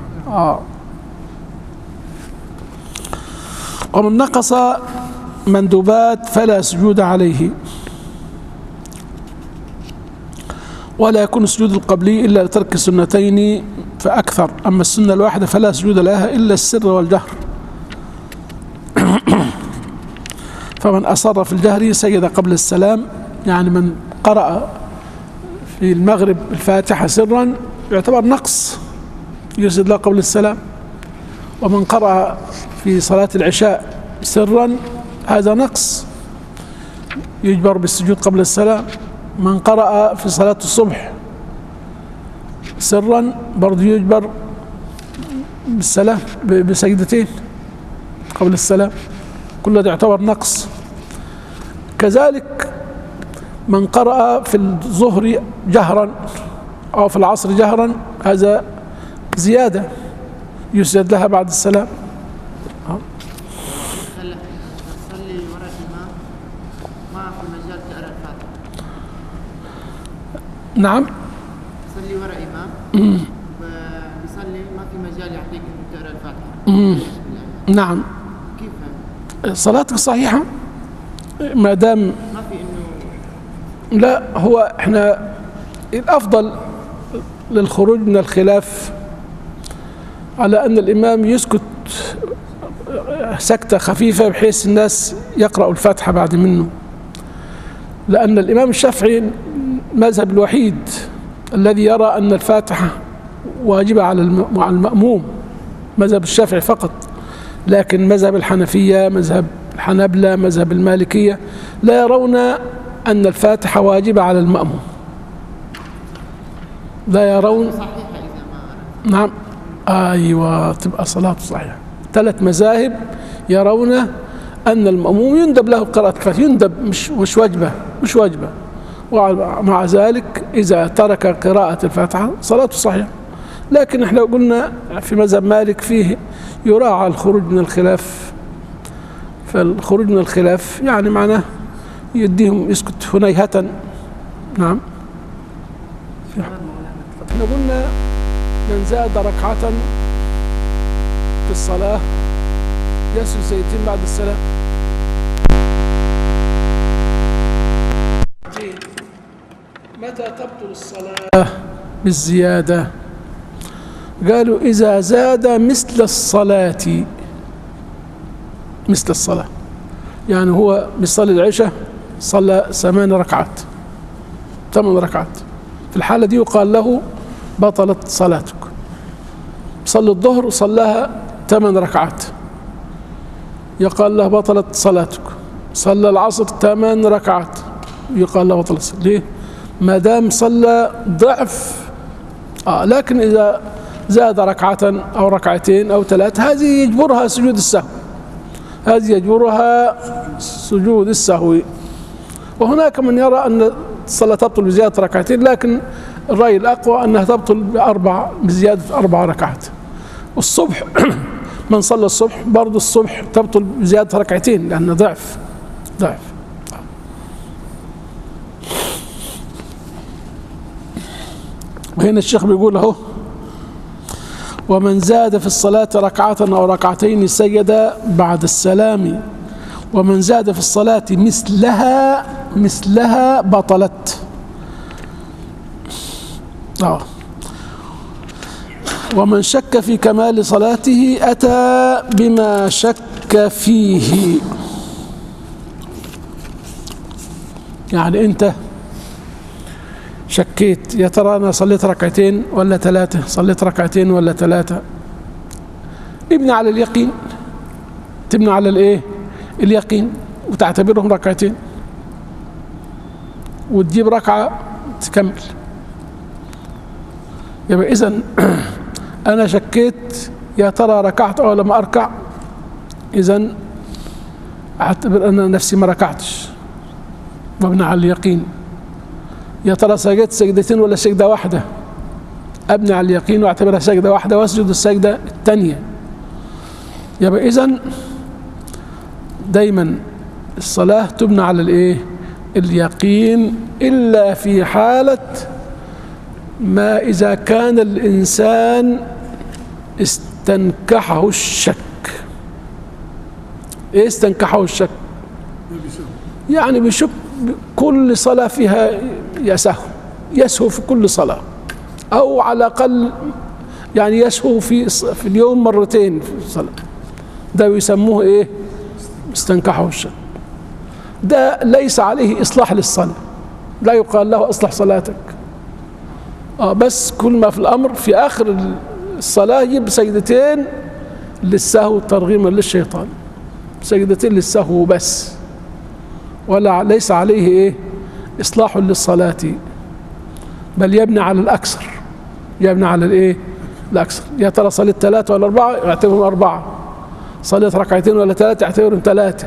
ومن نقص مندوبات فلا سجود عليه، ولا يكون السجود القبلي إلا لترك السنتين فأكثر، أما السنة الواحدة فلا سجود لها إلا السر والجهر. فمن أصر في الجهر سجد قبل السلام، يعني من قرأ في المغرب الفاتحة سرا يعتبر نقص يسجد له قبل السلام، ومن قرأ في صلاة العشاء سرا هذا نقص يجبر بالسجود قبل السلام. من قرأ في صلاة الصبح سرا برضه يجبر بالسلام بسجدتين قبل السلام، كل هذا يعتبر نقص. كذلك من قرأ في الظهر جهرا أو في العصر جهرا هذا زيادة يسجد لها بعد السلام. تصلي وراء الإمام ما في مجال تقرأ الفاتحة. نعم، تصلي وراء إمام بيصلي ما في مجال يعطيك إنك تقرأ الفاتحة. نعم. كيف صلاتك صحيحة ما دام ما في إنه لا. هو احنا الأفضل للخروج من الخلاف على أن الإمام يسكت سكتة خفيفة بحيث الناس يقرأوا الفاتحة بعد منه، لأن الإمام الشافعي المذهب الوحيد الذي يرى أن الفاتحة واجبة على المأموم، مذهب الشافعي فقط. لكن مذهب الحنفية، مذهب الحنبلة، مذهب المالكية لا يرون أن الفاتحة واجبة على المأموم، لا يرون. صحيحة إذا ما نعم، أيوة، تبقى صلاة صحيحة. 3 مذاهب يرون أن المأموم يندب له قراءة الفاتحة، يندب مش واجبة، ومع ذلك إذا ترك قراءة الفاتحة صلاته صحيحة. لكن احنا قلنا في مذهب مالك فيه يراعى الخروج من الخلاف، فالخروج من الخلاف يعني معناه يديهم يسكت هنيهة. نعم. احنا قلنا من زاد ركعة في الصلاة يسجد سجدتين بعد السلام. متى تبطل الصلاة بالزيادة؟ قالوا إذا زاد مثل الصلاة، مثل الصلاة، يعني هو بيصلي العشاء صلى 8 ركعات، 8 ركعات، في الحالة دي يقال له بطلت صلاتك. صلى الظهر صلاها 8 ركعات يقال له بطلت صلاتك. صلى العصر 8 ركعات يقال له بطلت صلاتك. ليه؟ ما دام صلى ضعف. لكن إذا زاد ركعة أو ركعتين أو 3 هذه يجبرها سجود السهو، هذه يجبرها سجود السهو. وهناك من يرى أن الصلاة تبطل بزيادة ركعتين، لكن الرأي الأقوى أنها تبطل بزيادة 4 ركعات. والصبح من صلى الصبح برضو الصبح تبطل بزيادة ركعتين لأنه ضعف. وهنا الشيخ بيقول اهو: ومن زاد في الصلاة ركعة أو ركعتين سجد بعد السلام، ومن زاد في الصلاة مثلها بطلت. ومن شك في كمال صلاته أتى بما شك فيه. يعني أنت شكيت يا ترى أنا صليت ركعتين ولا 3، صليت ركعتين ولا 3، ابني على اليقين، تبني على الايه؟ اليقين، وتعتبرهم ركعتين وتجيب ركعة تكمل. يبقى إذن أنا شكيت يا ترى ركعت أو لم أركع، إذن أعتبر أن نفسي ما ركعتش وابني على اليقين. يا ترى سجدت سجدتين ولا سجدة واحدة، أبني على اليقين واعتبرها سجدة واحدة واسجد السجدة الثانية. يبقى إذن دايما الصلاة تبنى على الايه؟ اليقين، إلا في حالة ما إذا كان الإنسان استنكحه الشك. إيه استنكحه الشك؟ يعني بشك كل صلاة فيها يسهو في كل صلاة، أو على الأقل يعني يسهو في اليوم مرتين في الصلاة، ده يسموه إيه؟ استنكحه الشك. ده ليس عليه إصلاح للصلاة، لا يقال له أصلح صلاتك، بس كل ما في الأمر في آخر الصلاة يجيب سجدتين للسهو ترغيما للشيطان، سجدتين للسهو بس، ولا ليس عليه إيه؟ إصلاح للصلاة، بل يبني على الأكثر، يبني على الإيه؟ الأكثر. يا ترى صليت 3 ولا 4 يعتبرهم 4، صليت ركعتين ولا 3 يعتبرهم 3.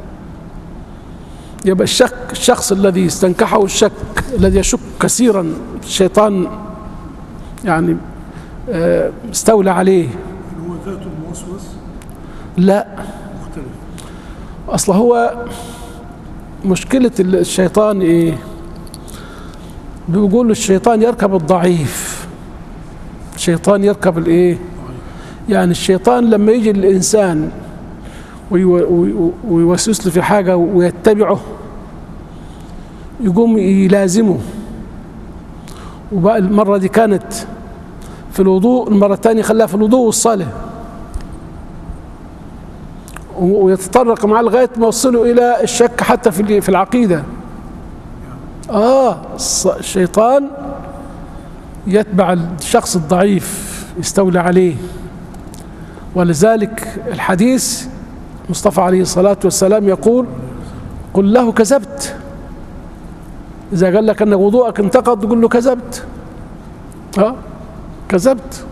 يبقى الشخص الذي استنكحه الشك، الذي يشك كثيرا، الشيطان يعني استولى عليه. هو ذاته الموسوس؟ لا، مختلف. أصلا هو مشكلة الشيطان إيه؟ بيقول الشيطان يركب الضعيف، الشيطان يركب الإيه؟ يعني الشيطان لما يجي الإنسان ويوسوس له في حاجة ويتبعه، يقوم يلازمه. وبقى المرة دي كانت في الوضوء، المرة الثانية خلاها في الوضوء والصلاة، ويتطرق معه لغاية ما يوصله إلى الشك حتى في العقيدة. الشيطان يتبع الشخص الضعيف، يستولى عليه. ولذلك الحديث مصطفى عليه الصلاة والسلام يقول: قل له كذبت. إذا قال لك أن وضوءك انتقض تقول له كذبت، كذبت.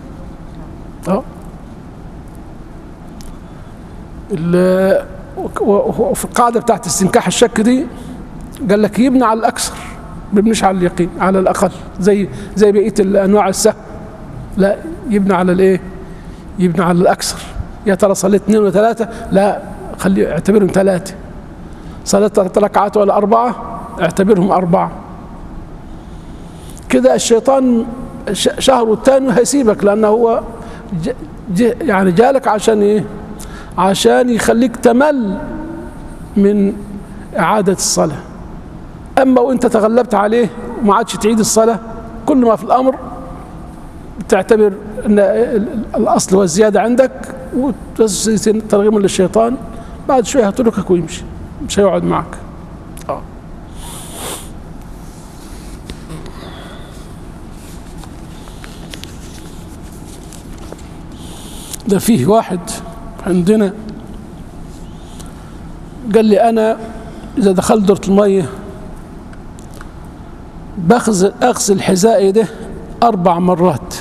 وفي القاعدة بتاعت استنكاح الشك دي قال لك يبني على الأكثر، ما يبنيش على اليقين، على الأقل، زي بقية الأنواع السهو، لا يبني على الإيه؟ يبني على الأكثر. يا ترى صليت 2 ولا 3؟ لا، خلي اعتبرهم 3. صليت 3 ركعات ولا 4؟ اعتبرهم 4. كده الشيطان شهر والتاني هيسيبك، لأنه هو يعني جالك عشان إيه؟ عشان يخليك تمل من إعادة الصلاة. أما وإنت تغلبت عليه وما عادش تعيد الصلاة، كل ما في الأمر تعتبر أن الأصل والزيادة عندك، وترغيما للشيطان، بعد شوية هتركك ويمشي، مش هيقعد معك. ده فيه واحد عندنا قال لي: أنا إذا دخلت دورة المية أغسل حذائي ده 4 مرات.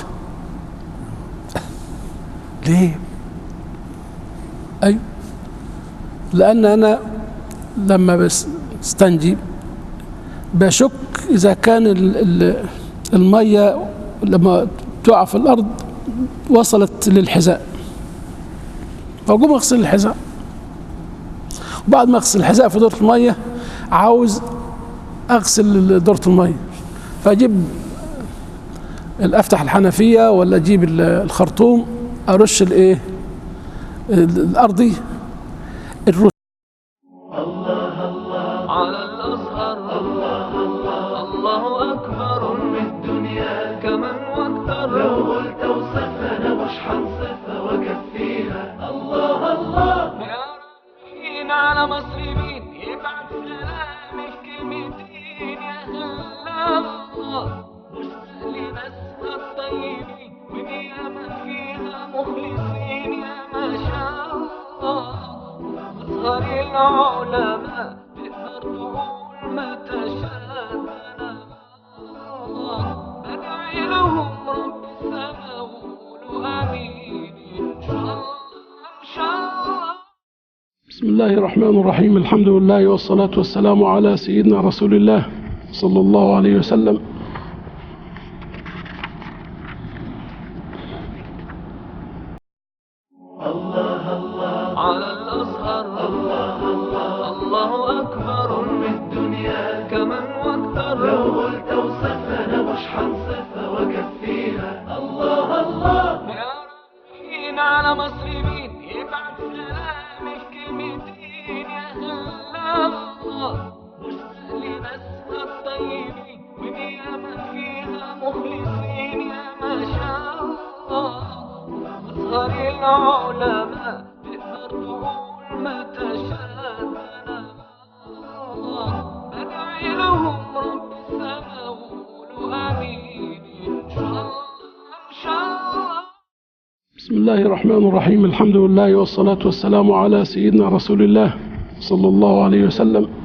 ليه؟ أيوه، لأن أنا لما بستنجي بشك إذا كان المية لما تقع في الأرض وصلت للحذاء، فأقوم أغسل الحذاء، وبعد ما أغسل الحذاء في دورة المية عاوز أغسل دورة المية، فأجيب أفتح الحنفية ولا أجيب الخرطوم أرش الأرضي الرش. على الأزهر الله أكبر من الدنيا كمن واكتر، لو قلت اوصفها أنا مش هنصفها وأكفيها. الله يا ربين على مصر مين يبعت سلامي في كلمتين يا الله، مستقلي ناسها الطيبين ونيامة فيها مخلصين يا ما شاء الله. أزهر العلماء تقدر تقول ما تشاء، بدعي لهم رب السماء وقولوا آمين إن شاء الله إن شاء الله. بسم الله الرحمن الرحيم، الحمد لله والصلاة والسلام على سيدنا رسول الله صلى الله عليه وسلم. على الأزهر الله أكبر من الدنيا كمن واكتر، لو قلت اوصفها أنا مش هنصفها وأكفيها. الله يا ربين على مصر مين يبعت سلامي في كلمتين يا الله، مستقلي ناسها الطيبين ونيامة فيها مخلصين يا ما شاء الله. أزهر العلماء تقدر تقول ما تشاء، بدعي لهم رب السماء وقولوا آمين إن شاء الله إن شاء الله. بسم الله الرحمن الرحيم، الحمد لله والصلاة والسلام على سيدنا رسول الله صلى الله عليه وسلم.